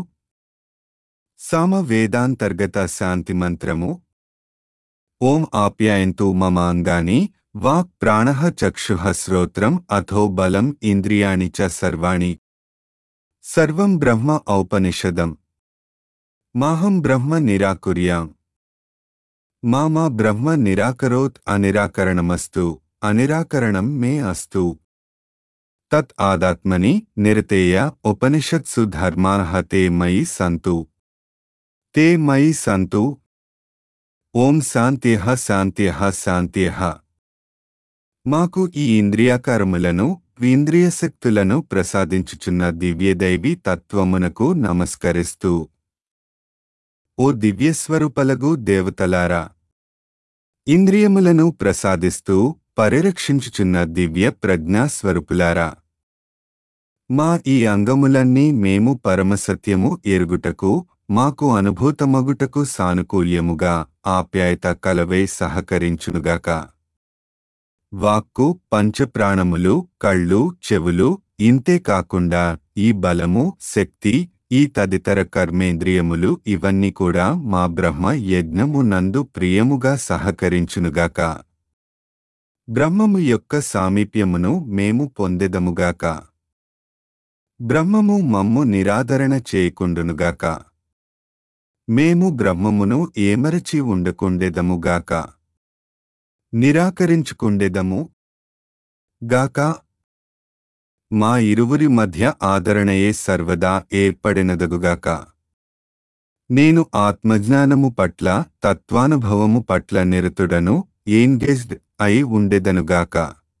S1: సామ వేదాంతర్గత శాంతి మంత్రము. ఓం ఆప్యాయంతు మమ అంగాని వాక్ ప్రాణః చక్షుః శ్రోత్రం అథో బలం ఇంద్రియాణి చ సర్వాణి. సర్వం బ్రహ్మ ఔపనిషదం. మాహం బ్రహ్మ నిరాకుర్యాం. మామా బ్రహ్మ నిరాకరోత్ అనిరాకరణమస్తు అనిరాకరణం మే అస్తు. తత్ ఆదాత్మని నిరతేయ ఉపనిషత్సు ధర్మాః తే మయి సంతు. తే మయి సంతు. ఓం శాంత్యః శాంత్యః శాంత్యః. మాకు ఈ ఇంద్రియాకారములను ఇంద్రియశక్తులను ప్రసాదించుచున్న దివ్యదైవీ తత్వమునకు నమస్కరిస్తూ, ఓ దివ్యస్వరూపలగు దేవతలారా, ఇంద్రియములను ప్రసాదిస్తూ పరిరక్షించుచున్న దివ్య ప్రజ్ఞాస్వరూపులారా, మా ఈ అంగములన్నీ మేము పరమసత్యము ఎరుగుటకు మాకు అనుభూతమగుటకు సానుకూల్యముగా ఆప్యాయత కలవై సహకరించునుగాక. వాక్కు పంచప్రాణములు కళ్ళు చెవులు ఇంతే కాకుండా ఈ బలము శక్తి ఈ తదితర కర్మేంద్రియములు ఇవన్నీ కూడా మా బ్రహ్మ యజ్ఞము నందు ప్రియముగా సహకరించునుగాక. బ్రహ్మము యొక్క సామీప్యమును మేము పొందెదముగాక. బ్రహ్మము మమ్ము నిరాదరణ చేయకుండునుగాక. మేము బ్రహ్మమును ఏమరచి ఉండకుండెదముగాక. నిరాకరించుకుండెదము గాక. మా ఇరువురి మధ్య ఆదరణయే సర్వదా ఏర్పడినదగుగాక. నేను ఆత్మజ్ఞానము పట్ల తత్వానుభవము పట్ల నిరతుడను ఎంగేజ్డ్ అయి ఉండెదనుగాక.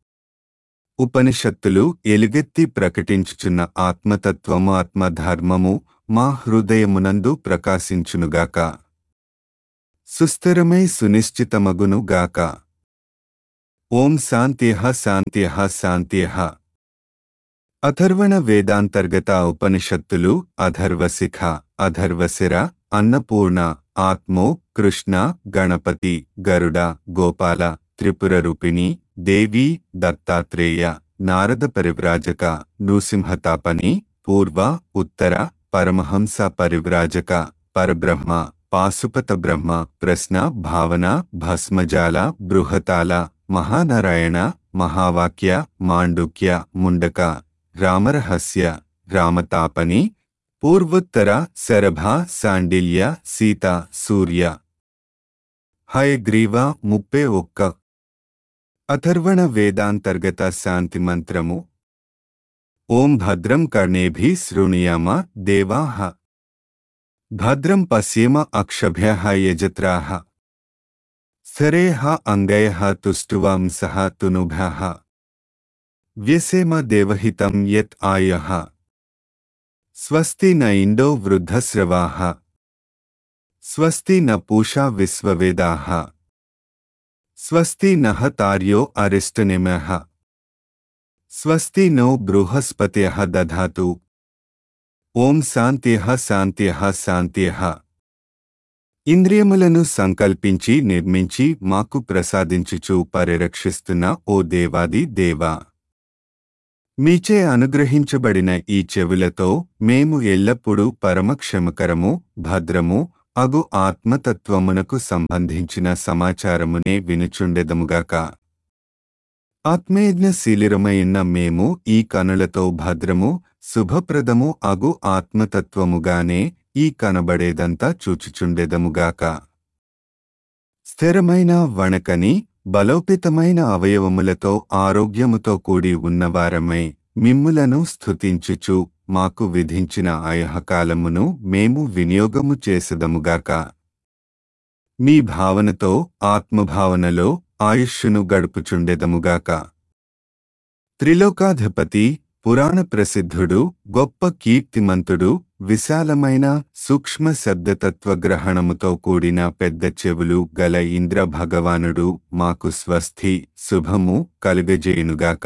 S1: ఉపనిషత్తులు ఎలుగెత్తి ప్రకటించుచున్న ఆత్మతత్వము ఆత్మధర్మము మా హృదయమునందు ప్రకాశించునుగాక. సుస్థిరమై సునిశ్చితమగునుగాక. ఓం శాంత్యః శాంత్యః శాంత్యః. అథర్వణ వేదాంతర్గత ఉపనిషత్తులు అథర్వశిఖ, అథర్వశిర, అన్నపూర్ణ, ఆత్మో, కృష్ణ, గణపతి, గరుడ, గోపాల, త్రిపుర రూపిణి, దేవి, దత్తాత్రేయ, నారద పరివ్రాజక, నృసింహతాపని, పూర్వ, ఉత్తర, పరమహంస పరివ్రాజక, పరబ్రహ్మ, పాశుపత బ్రహ్మ, ప్రశ్న, భావన, భస్మజాల, బృహతాల, మహానారాయణ, మహావాక్య, మాండుక్య, ముండక, రామరహస్య, రామతాపని, పూర్వోత్తర, శరభ, శాండిల్య, సీత, సూర్య. హయగ్రీవ ముప్పై ఒక్క. అథర్వణ వేదాంతర్గత శాంతి మంత్రము. ఓం భద్రం కర్ణేభిః శృణుయామ దేవాః. భద్రం పశ్యేమ అక్షభ్యః యజత్రాః. స్థిరైః అంగైః తుష్టువాంసః తనూభ్యః. వ్యసేమ దేవహితం యత్ ఆయః. స్వస్తి న ఇండో వృద్ధశ్రవాః. స్వస్తి న పూషా విశ్వవేదాః. స్వస్తి నః తార్యో అరిష్టనేమః. స్వస్తి నో బృహస్పతయః దధాతు. ఓం శాంత్యః శాంత్యః శాంత్యః. ఇంద్రియములను సంకల్పించి నిర్మించి మాకు ప్రసాదించుచు పరిరక్షిస్తున్న ఓ దేవాది దేవా, మీచే అనుగ్రహించబడిన ఈ చెవులతో మేము ఎల్లప్పుడూ పరమక్షమకరము, భద్రము అగు ఆత్మతత్వమునకు సంబంధించిన సమాచారమునే వినుచుండెదముగాక. ఆత్మయజ్ఞశీలిరమైన మేము ఈ కనులతో భద్రము, శుభప్రదము అగు ఆత్మతత్వముగానే ఈ కనబడేదంతా చూచుచుండెదముగాక. స్థిరమైన, వణకని, బలోపేతమైన అవయవములతో ఆరోగ్యముతో కూడి ఉన్నవారమై మిమ్ములను స్తుతించుచు మాకు విధించిన ఆయహకాలమును మేము వినియోగము చేసెదముగాక. మీ భావనతో ఆత్మభావనలో ఆయుష్షును గడుపుచుండెదముగాక. త్రిలోకాధిపతి, పురాణ ప్రసిద్ధుడు, గొప్ప కీర్తిమంతుడు, విశాలమైన సూక్ష్మ శబ్దతత్వగ్రహణముతో కూడిన పెద్ద చెవులు గల ఇంద్ర భగవానుడు మాకు స్వస్తి, శుభము కలుగజేయునుగాక.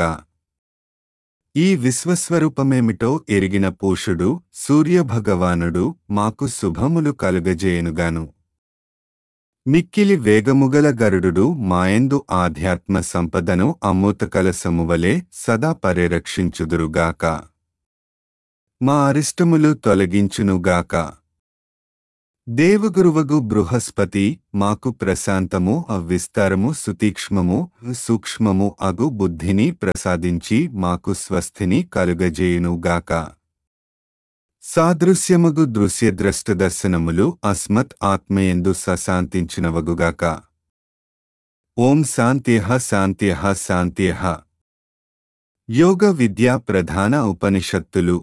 S1: ఈ విశ్వస్వరూపమేమిటో ఎరిగిన పూషుడు సూర్యభగవానుడు మాకు శుభములు కలుగజేయునుగాను. మిక్కిలి వేగముగల గరుడు మాయందు ఆధ్యాత్మ సంపదను అమూతకలసమువలే సదా పరిరక్షించుదురుగాక. మా అరిష్టములు తొలగించునుగాక. దేవగురువగు బృహస్పతి మాకు ప్రశాంతము, విస్తారము, సుతీక్ష్మము, సూక్ష్మము అగు బుద్ధిని ప్రసాదించి మాకు స్వస్తిని కలుగజేయునుగాక. సాదృశ్యమగు దృశ్యద్రష్టదర్శనములు అస్మత్ ఆత్మయందు సశాంతించినవగుగాక. ఓం శాంత్యః శాంత్యః శాంత్యః. యోగ విద్యా ప్రధాన ఉపనిషత్తులు.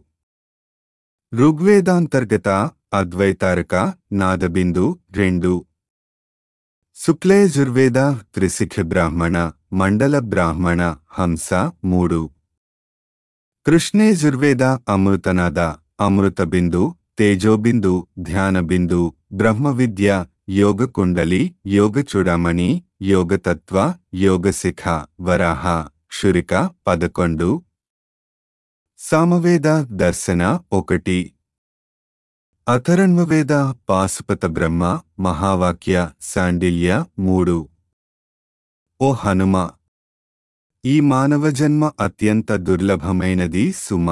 S1: ఋగ్వేదాంతర్గత, అద్వైతారక, నాదబిందు రెండు. శుక్లయజుర్వేద, త్రిశిఖ బ్రాహ్మణ, మండల బ్రాహ్మణ, హంస మూడు. కృష్ణేజుర్వేద, అమృతనాద, అమృతబిందు, తేజోబిందు, ధ్యానబిందు, బ్రహ్మవిద్య, యోగకుండలి, యోగచూడామణి, యోగతత్వ, యోగశిఖ, వరాహ, క్షురిక పదకొండు. సామవేద, దర్శన ఒకటి. అథర్వణవేద, పాశుపత బ్రహ్మ, మహావాక్య, శాండిల్య మూడు. ఓ హనుమ, ఈ మానవ జన్మ అత్యంత దుర్లభమైనది సుమ.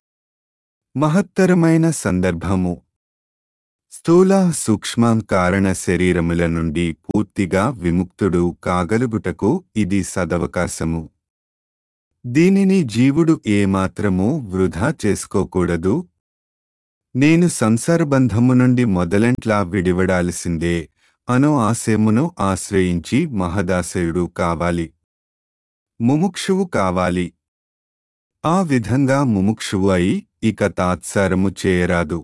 S1: మహత్తరమైన సందర్భము. స్థూల సూక్ష్మ కారణ శరీరముల నుండి పూర్తిగా విముక్తుడు కాగలుగుటకు ఇది సదవకాశము. దీనిని జీవుడు ఏమాత్రమూ వృధా చేసుకోకూడదు. నేను సంసారబంధము నుండి మొదలంట్లా విడివడాల్సిందే అను ఆశయమును ఆశ్రయించి మహదాశయుడు కావాలి, ముముక్షువు కావాలి. ఆ విధంగా ముముక్షువు అయి ఇక తాత్సారము చేయరాదు.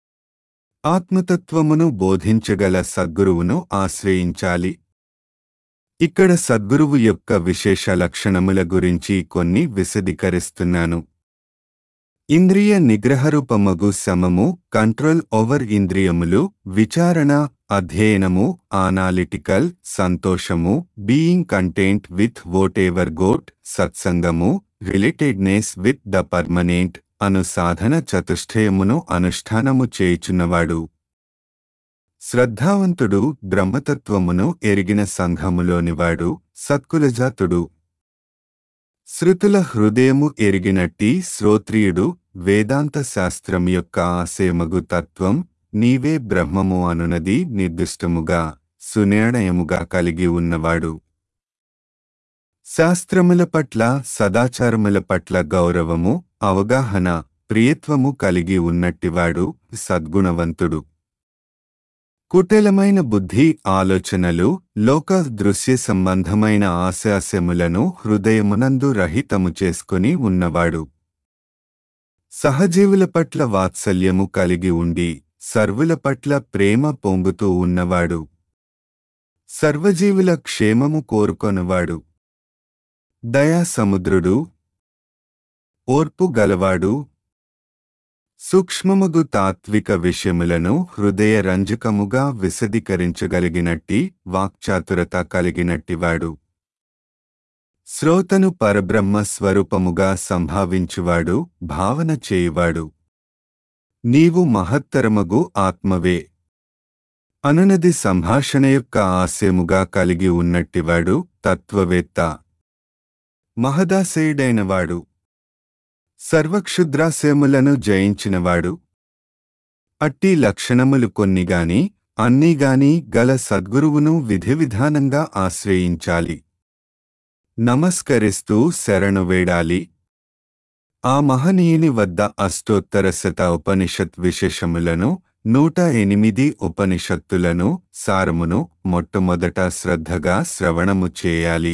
S1: ఆత్మతత్వమును బోధించగల సద్గురువును ఆశ్రయించాలి. ఇక్కడ సద్గురువు యొక్క విశేష లక్షణముల గురించి కొన్ని విశదీకరిస్తున్నాను. ఇంద్రియ నిగ్రహరూపమగు సమము కంట్రోల్ ఓవర్ ఇంద్రియములు, విచారణ, అధ్యయనము, అనాలిటికల్, సంతోషము, being content with whatever got, సత్సంగము, రిలేటెడ్నెస్ విత్ ద పర్మనెంట్ అను సాధన చతుష్టయమును అనుష్ఠానము చేయుచున్నవాడు శ్రద్ధావంతుడు, బ్రహ్మతత్వమును ఎరిగిన సంఘములోనివాడు, సత్కులజాతుడు. శృతుల హృదయము ఎరిగినట్టి శ్రోత్రియుడు, వేదాంత శాస్త్రం యొక్క ఆశయమగు తత్వం నీవే బ్రహ్మము అనునది నిర్దిష్టముగా సునిర్ణయముగా కలిగి ఉన్నవాడు. శాస్త్రముల పట్ల, సదాచారముల పట్ల గౌరవము, అవగాహన, ప్రియత్వము కలిగి ఉన్నట్టివాడు సద్గుణవంతుడు. కుటిలమైన బుద్ధి, ఆలోచనలు, లోక దృశ్య సంబంధమైన ఆశాస్యములను హృదయమునందు రహితము చేసుకుని ఉన్నవాడు. సహజీవుల పట్ల వాత్సల్యము కలిగి ఉండి సర్వుల పట్ల ప్రేమ పొంగుతూ ఉన్నవాడు. సర్వజీవుల క్షేమము కోరుకొనువాడు. దయా సముద్రుడు, ఓర్పు గలవాడు. సూక్ష్మమగు తాత్విక విషయములను హృదయ రంజకముగా విశదీకరించగలిగినట్టి వాక్చాతురత కలిగినట్టివాడు. శ్రోతను పరబ్రహ్మ స్వరూపముగా సంభావించువాడు, భావన చేయువాడు. నీవు మహత్తరమగు ఆత్మవే అనునది సంభాషణ యొక్క ఆశయముగా కలిగి ఉన్నట్టివాడు తత్వవేత్త. మహదాశయుడైనవాడు, సర్వక్షుద్రాశయములను జయించినవాడు. అట్టి లక్షణములు కొన్నిగాని అన్నీగాని గల సద్గురువును విధివిధానంగా ఆశ్రయించాలి. నమస్కరిస్తూ శరణు వేడాలి. ఆ మహనీయుని వద్ద అష్టోత్తర శత ఉపనిషత్ విశేషములను, నూట ఎనిమిది ఉపనిషత్తులను సారమును మొట్టమొదట శ్రద్ధగా శ్రవణము చేయాలి.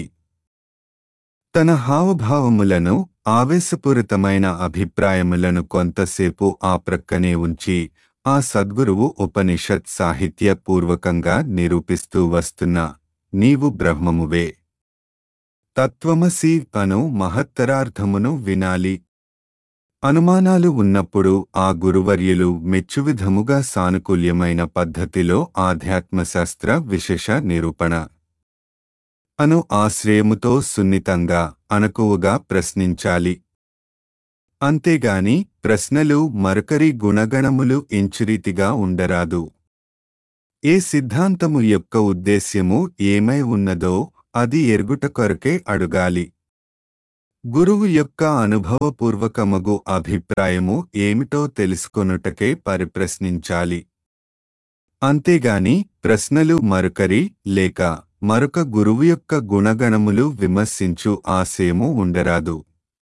S1: తన హావభావములను, ఆవేశపూరితమైన అభిప్రాయములను కొంతసేపు ఆ ప్రక్కనే ఉంచి ఆ సద్గురువు ఉపనిషత్ సాహిత్య పూర్వకంగా నిరూపిస్తూ వస్తున్న నీవు బ్రహ్మమువే, తత్వమసి అను మహత్తరార్థమును వినాలి. అనుమానాలు ఉన్నప్పుడు ఆ గురువర్యులు మెచ్చువిధముగా సానుకూల్యమైన పద్ధతిలో ఆధ్యాత్మశాస్త్ర విశేష నిరూపణ అను ఆశ్రయముతో సున్నితంగా, అణకువగా ప్రశ్నించాలి. అంతేగాని ప్రశ్నలు మరొకరి గుణగణములు ఎంచురీతిగా ఉండరాదు. ఏ సిద్ధాంతము యొక్క ఉద్దేశ్యము ఏమై ఉన్నదో అది ఎరుగుట కొరకే అడుగాలి. గురువు యొక్క అనుభవపూర్వకమగు అభిప్రాయము ఏమిటో తెలుసుకొనుటకే పరిప్రశ్నించాలి. అంతేగాని ప్రశ్నలు మరొకరి లేక మరొక గురువు యొక్క గుణగణములు విమర్శించు ఆశయము ఉండరాదు.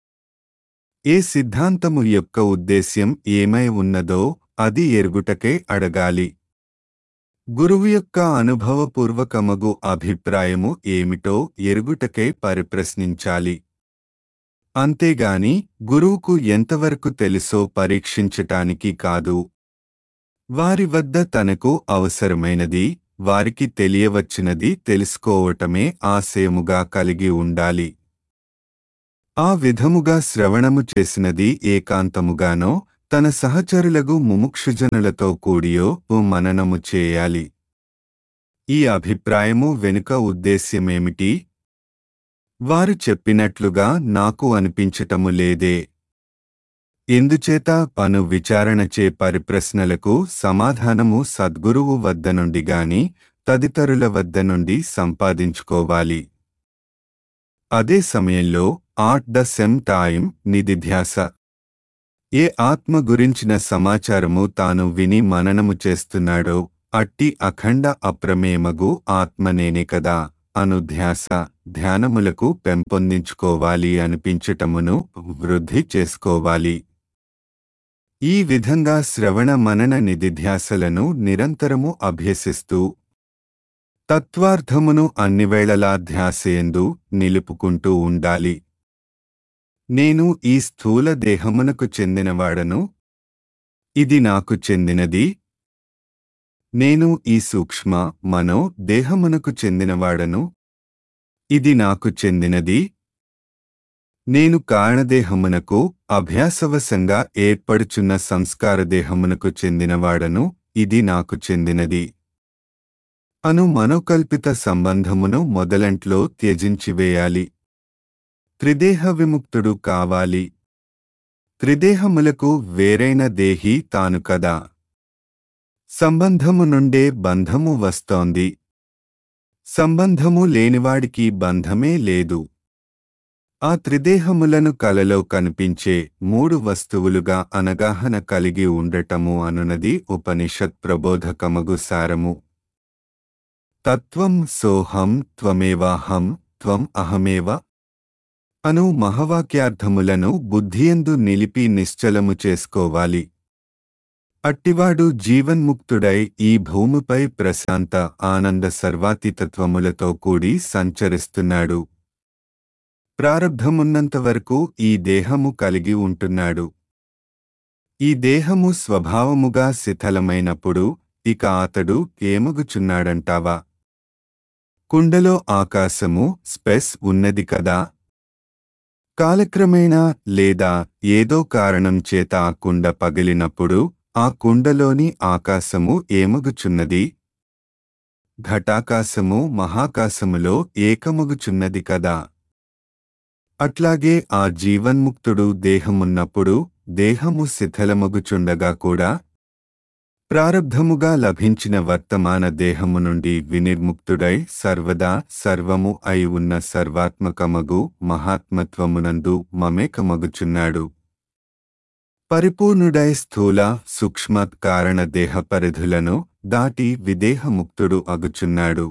S1: ఏ సిద్ధాంతము యొక్క ఉద్దేశ్యం ఏమై ఉన్నదో అది ఎరుగుటకే అడగాలి. గురువు యొక్క అనుభవపూర్వకమగు అభిప్రాయము ఏమిటో ఎరుగుటకే పరిప్రశ్నించాలి. అంతేగాని గురువుకు ఎంతవరకు తెలుసో పరీక్షించటానికి కాదు. వారి వద్ద తనకు అవసరమైనది, వారికి తెలియవచ్చినది తెలుసుకోవటమే ఆశయముగా కలిగి ఉండాలి. ఆ విధముగా శ్రవణము చేసినది ఏకాంతముగానో తన సహచరులగు ముముక్షుజనులతో కూడియో మననము చేయాలి. ఈ అభిప్రాయము వెనుక ఉద్దేశ్యమేమిటి? వారు చెప్పినట్లుగా నాకు అనిపించటము లేదే. ఎందుచేత పను విచారణచే పరిప్రశ్నలకు సమాధానము సద్గురువు వద్ద నుండి గాని తదితరుల వద్ద నుండి సంపాదించుకోవాలి. అదే సమయంలో ఆట్ ద సెమ్ టైం నిదిధ్యాస. ఏ ఆత్మ గురించిన సమాచారము తాను విని మననము చేస్తున్నాడో అట్టి అఖండ అప్రమేమగు ఆత్మ నేనే కదా అను ధ్యాస, ధ్యానములకు పెంపొందించుకోవాలి అనిపించటమును వృద్ధి చేసుకోవాలి. ఈ విధంగా శ్రవణ మనన నిదిధ్యాసలను నిరంతరము అభ్యసిస్తూ తత్వార్థమును అన్నివేళలా ధ్యాసయందు నిలుపుకుంటూ ఉండాలి. నేను ఈ స్థూల దేహమునకు చెందినవాడను, ఇది నాకు చెందినది. నేను ఈ సూక్ష్మ మనో దేహమునకు చెందినవాడను, ఇది నాకు చెందినది. నేను కారణదేహమునకు అభ్యాసవశంగా ఏర్పడుచున్న సంస్కారదేహమునకు చెందినవాడను, ఇది నాకు చెందినది అను మనోకల్పిత సంబంధమును మొదలంట్లో త్యజించివేయాలి. త్రిదేహ విముక్తుడు కావాలి. త్రిదేహములకు వేరైన దేహి తాను కదా. సంబంధము నుండే బంధము వస్తోంది. సంబంధము లేనివాడికి బంధమే లేదు. ఆ త్రిదేహములను కలలో కనిపించే మూడు వస్తువులుగా అనగాహన కలిగి ఉండటము అనునది ఉపనిషత్ ప్రబోధకమగు సారము. తత్వం సోహం త్వమేవాహం త్వం అహమేవ అను మహవాక్యార్థములను బుద్ధియందు నిలిపి నిశ్చలము చేసుకోవాలి. అట్టివాడు జీవన్ముక్తుడై ఈ భూమిపై ప్రశాంత ఆనంద సర్వాతీతత్వములతో కూడి సంచరిస్తున్నాడు. ప్రారబ్ధమున్నంతవరకు ఈ దేహము కలిగి ఉంటున్నాడు. ఈ దేహము స్వభావముగా శిథిలమైనప్పుడు ఇక అతడు ఏమగుచున్నాడంటావా? కుండలో ఆకాశము స్పేస్ ఉన్నది కదా. కాలక్రమేణా లేదా ఏదో కారణం చేత ఆ కుండ పగిలినప్పుడు ఆ కుండలోని ఆకాశము ఏమగుచున్నది? ఘటాకాశము మహాకాశములో ఏకమగుచున్నది కదా. అట్లాగే ఆ జీవన్ముక్తుడు దేహమున్నప్పుడు దేహము శిథిలమగుచుండగా కూడా ప్రారబ్ధముగా లభించిన వర్తమాన దేహము నుండి వినిర్ముక్తుడై సర్వదా సర్వము అయి ఉన్న సర్వాత్మకమగు మహాత్మత్వమునందు మమేకమగుచున్నాడు. పరిపూర్ణుడై స్థూల సూక్ష్మ కారణ దేహ పరిధులను దాటి విదేహముక్తుడు అగుచున్నాడు.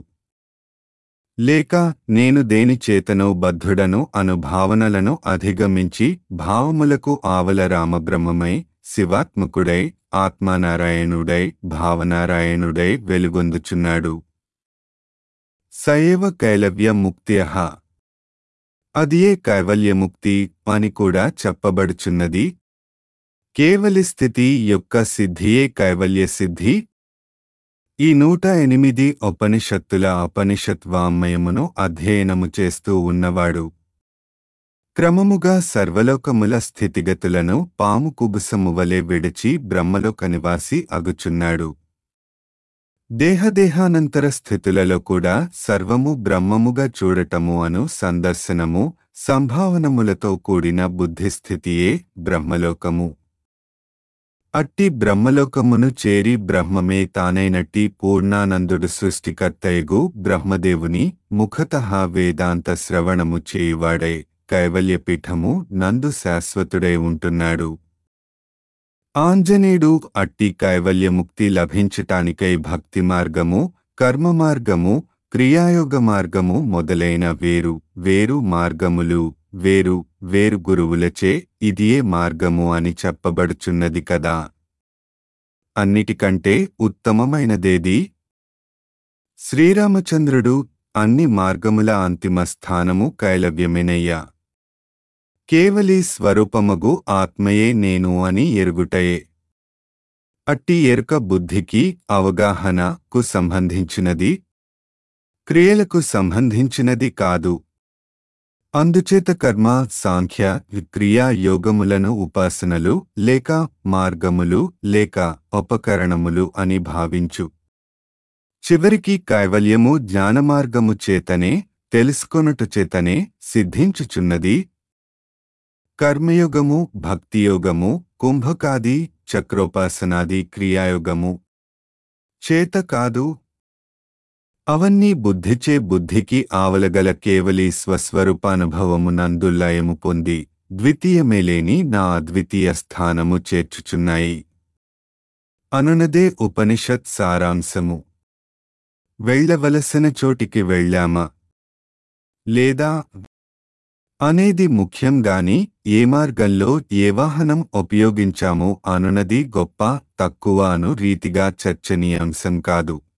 S1: లేక నేను దేని చేతనో బద్ధుడను అను భావనలను అధిగమించి భావములకు ఆవల రామబ్రహ్మమై శివాత్మకుడై ఆత్మానారాయణుడై భావనారాయణుడై వెలుగొందుచున్నాడు. సయేవ కైలవ్య ముక్త్యః అదియే కైవల్యముక్తి అని కూడా చెప్పబడుచున్నది. కేవలి స్థితి యొక్క సిద్ధియే కైవల్య సిద్ధి. ఈ నూట ఎనిమిది ఉపనిషత్తుల ఉపనిషత్ వాంగ్మయమును అధ్యయనము చేస్తూ ఉన్నవాడు క్రమముగా సర్వలోకముల స్థితిగతులను పాము కుబుసము వలె విడిచి బ్రహ్మలోక నివాసి అగుచున్నాడు. దేహదేహానంతర స్థితులలో కూడా సర్వము బ్రహ్మముగా చూడటము అను సందర్శనము సంభావనములతో కూడిన బుద్ధిస్థితియే బ్రహ్మలోకము. అట్టి బ్రహ్మలోకమును చేరి బ్రహ్మమే తానైనట్టి పూర్ణానందుడు సృష్టికర్తయగు బ్రహ్మదేవుని ముఖతః వేదాంత శ్రవణము చేయువాడై కైవల్యపీఠము నందు శాశ్వతుడై ఉంటున్నాడు. ఆంజనేయుడు అట్టి కైవల్యముక్తి లభించటానికై భక్తి మార్గము, కర్మ మార్గము, క్రియాయోగ మార్గము మొదలైన వేరు వేరు మార్గములు వేరు వేరు గురువులచే ఇదియే మార్గము అని చెప్పబడుచున్నది కదా. అన్నిటికంటే ఉత్తమమైనదేది? శ్రీరామచంద్రుడు అన్ని మార్గముల అంతిమ స్థానము కైలవ్యమేనయ్యా. కేవలి స్వరూపమగు ఆత్మయే నేను అని ఎరుగుటయే. అట్టి ఎరుక బుద్ధికి అవగాహనకు సంబంధించినది, క్రియలకు సంబంధించినది కాదు. అందుచేత కర్మ, సాంఖ్య, క్రియా యోగములను ఉపాసనలు లేక మార్గములు లేక ఉపకరణములు అని భావించు. చివరికి కైవల్యము జ్ఞానమార్గము చేతనే తెలుసుకొనుట చేతనే సిద్ధించుచున్నది. కర్మయోగము, భక్తియోగము, కుంభకాది చక్రోపాసనాది క్రియాయోగము చేత కాదు. అవన్నీ బుద్ధిచే బుద్ధికి ఆవలగల కేవలి స్వస్వరూపానుభవము నందు లయము పొంది ద్వితీయమేలేని నా అద్వితీయ స్థానము చేర్చుచున్నాయి అనునదే ఉపనిషత్ సారాంశము. వెళ్ళవలసిన చోటికి వెళ్ళామా లేదా అనేది ముఖ్యంగాని ఏ మార్గంలో ఏ వాహనం ఉపయోగించామో అనునది గొప్ప తక్కువ అను రీతిగా చర్చనీయాంశం కాదు.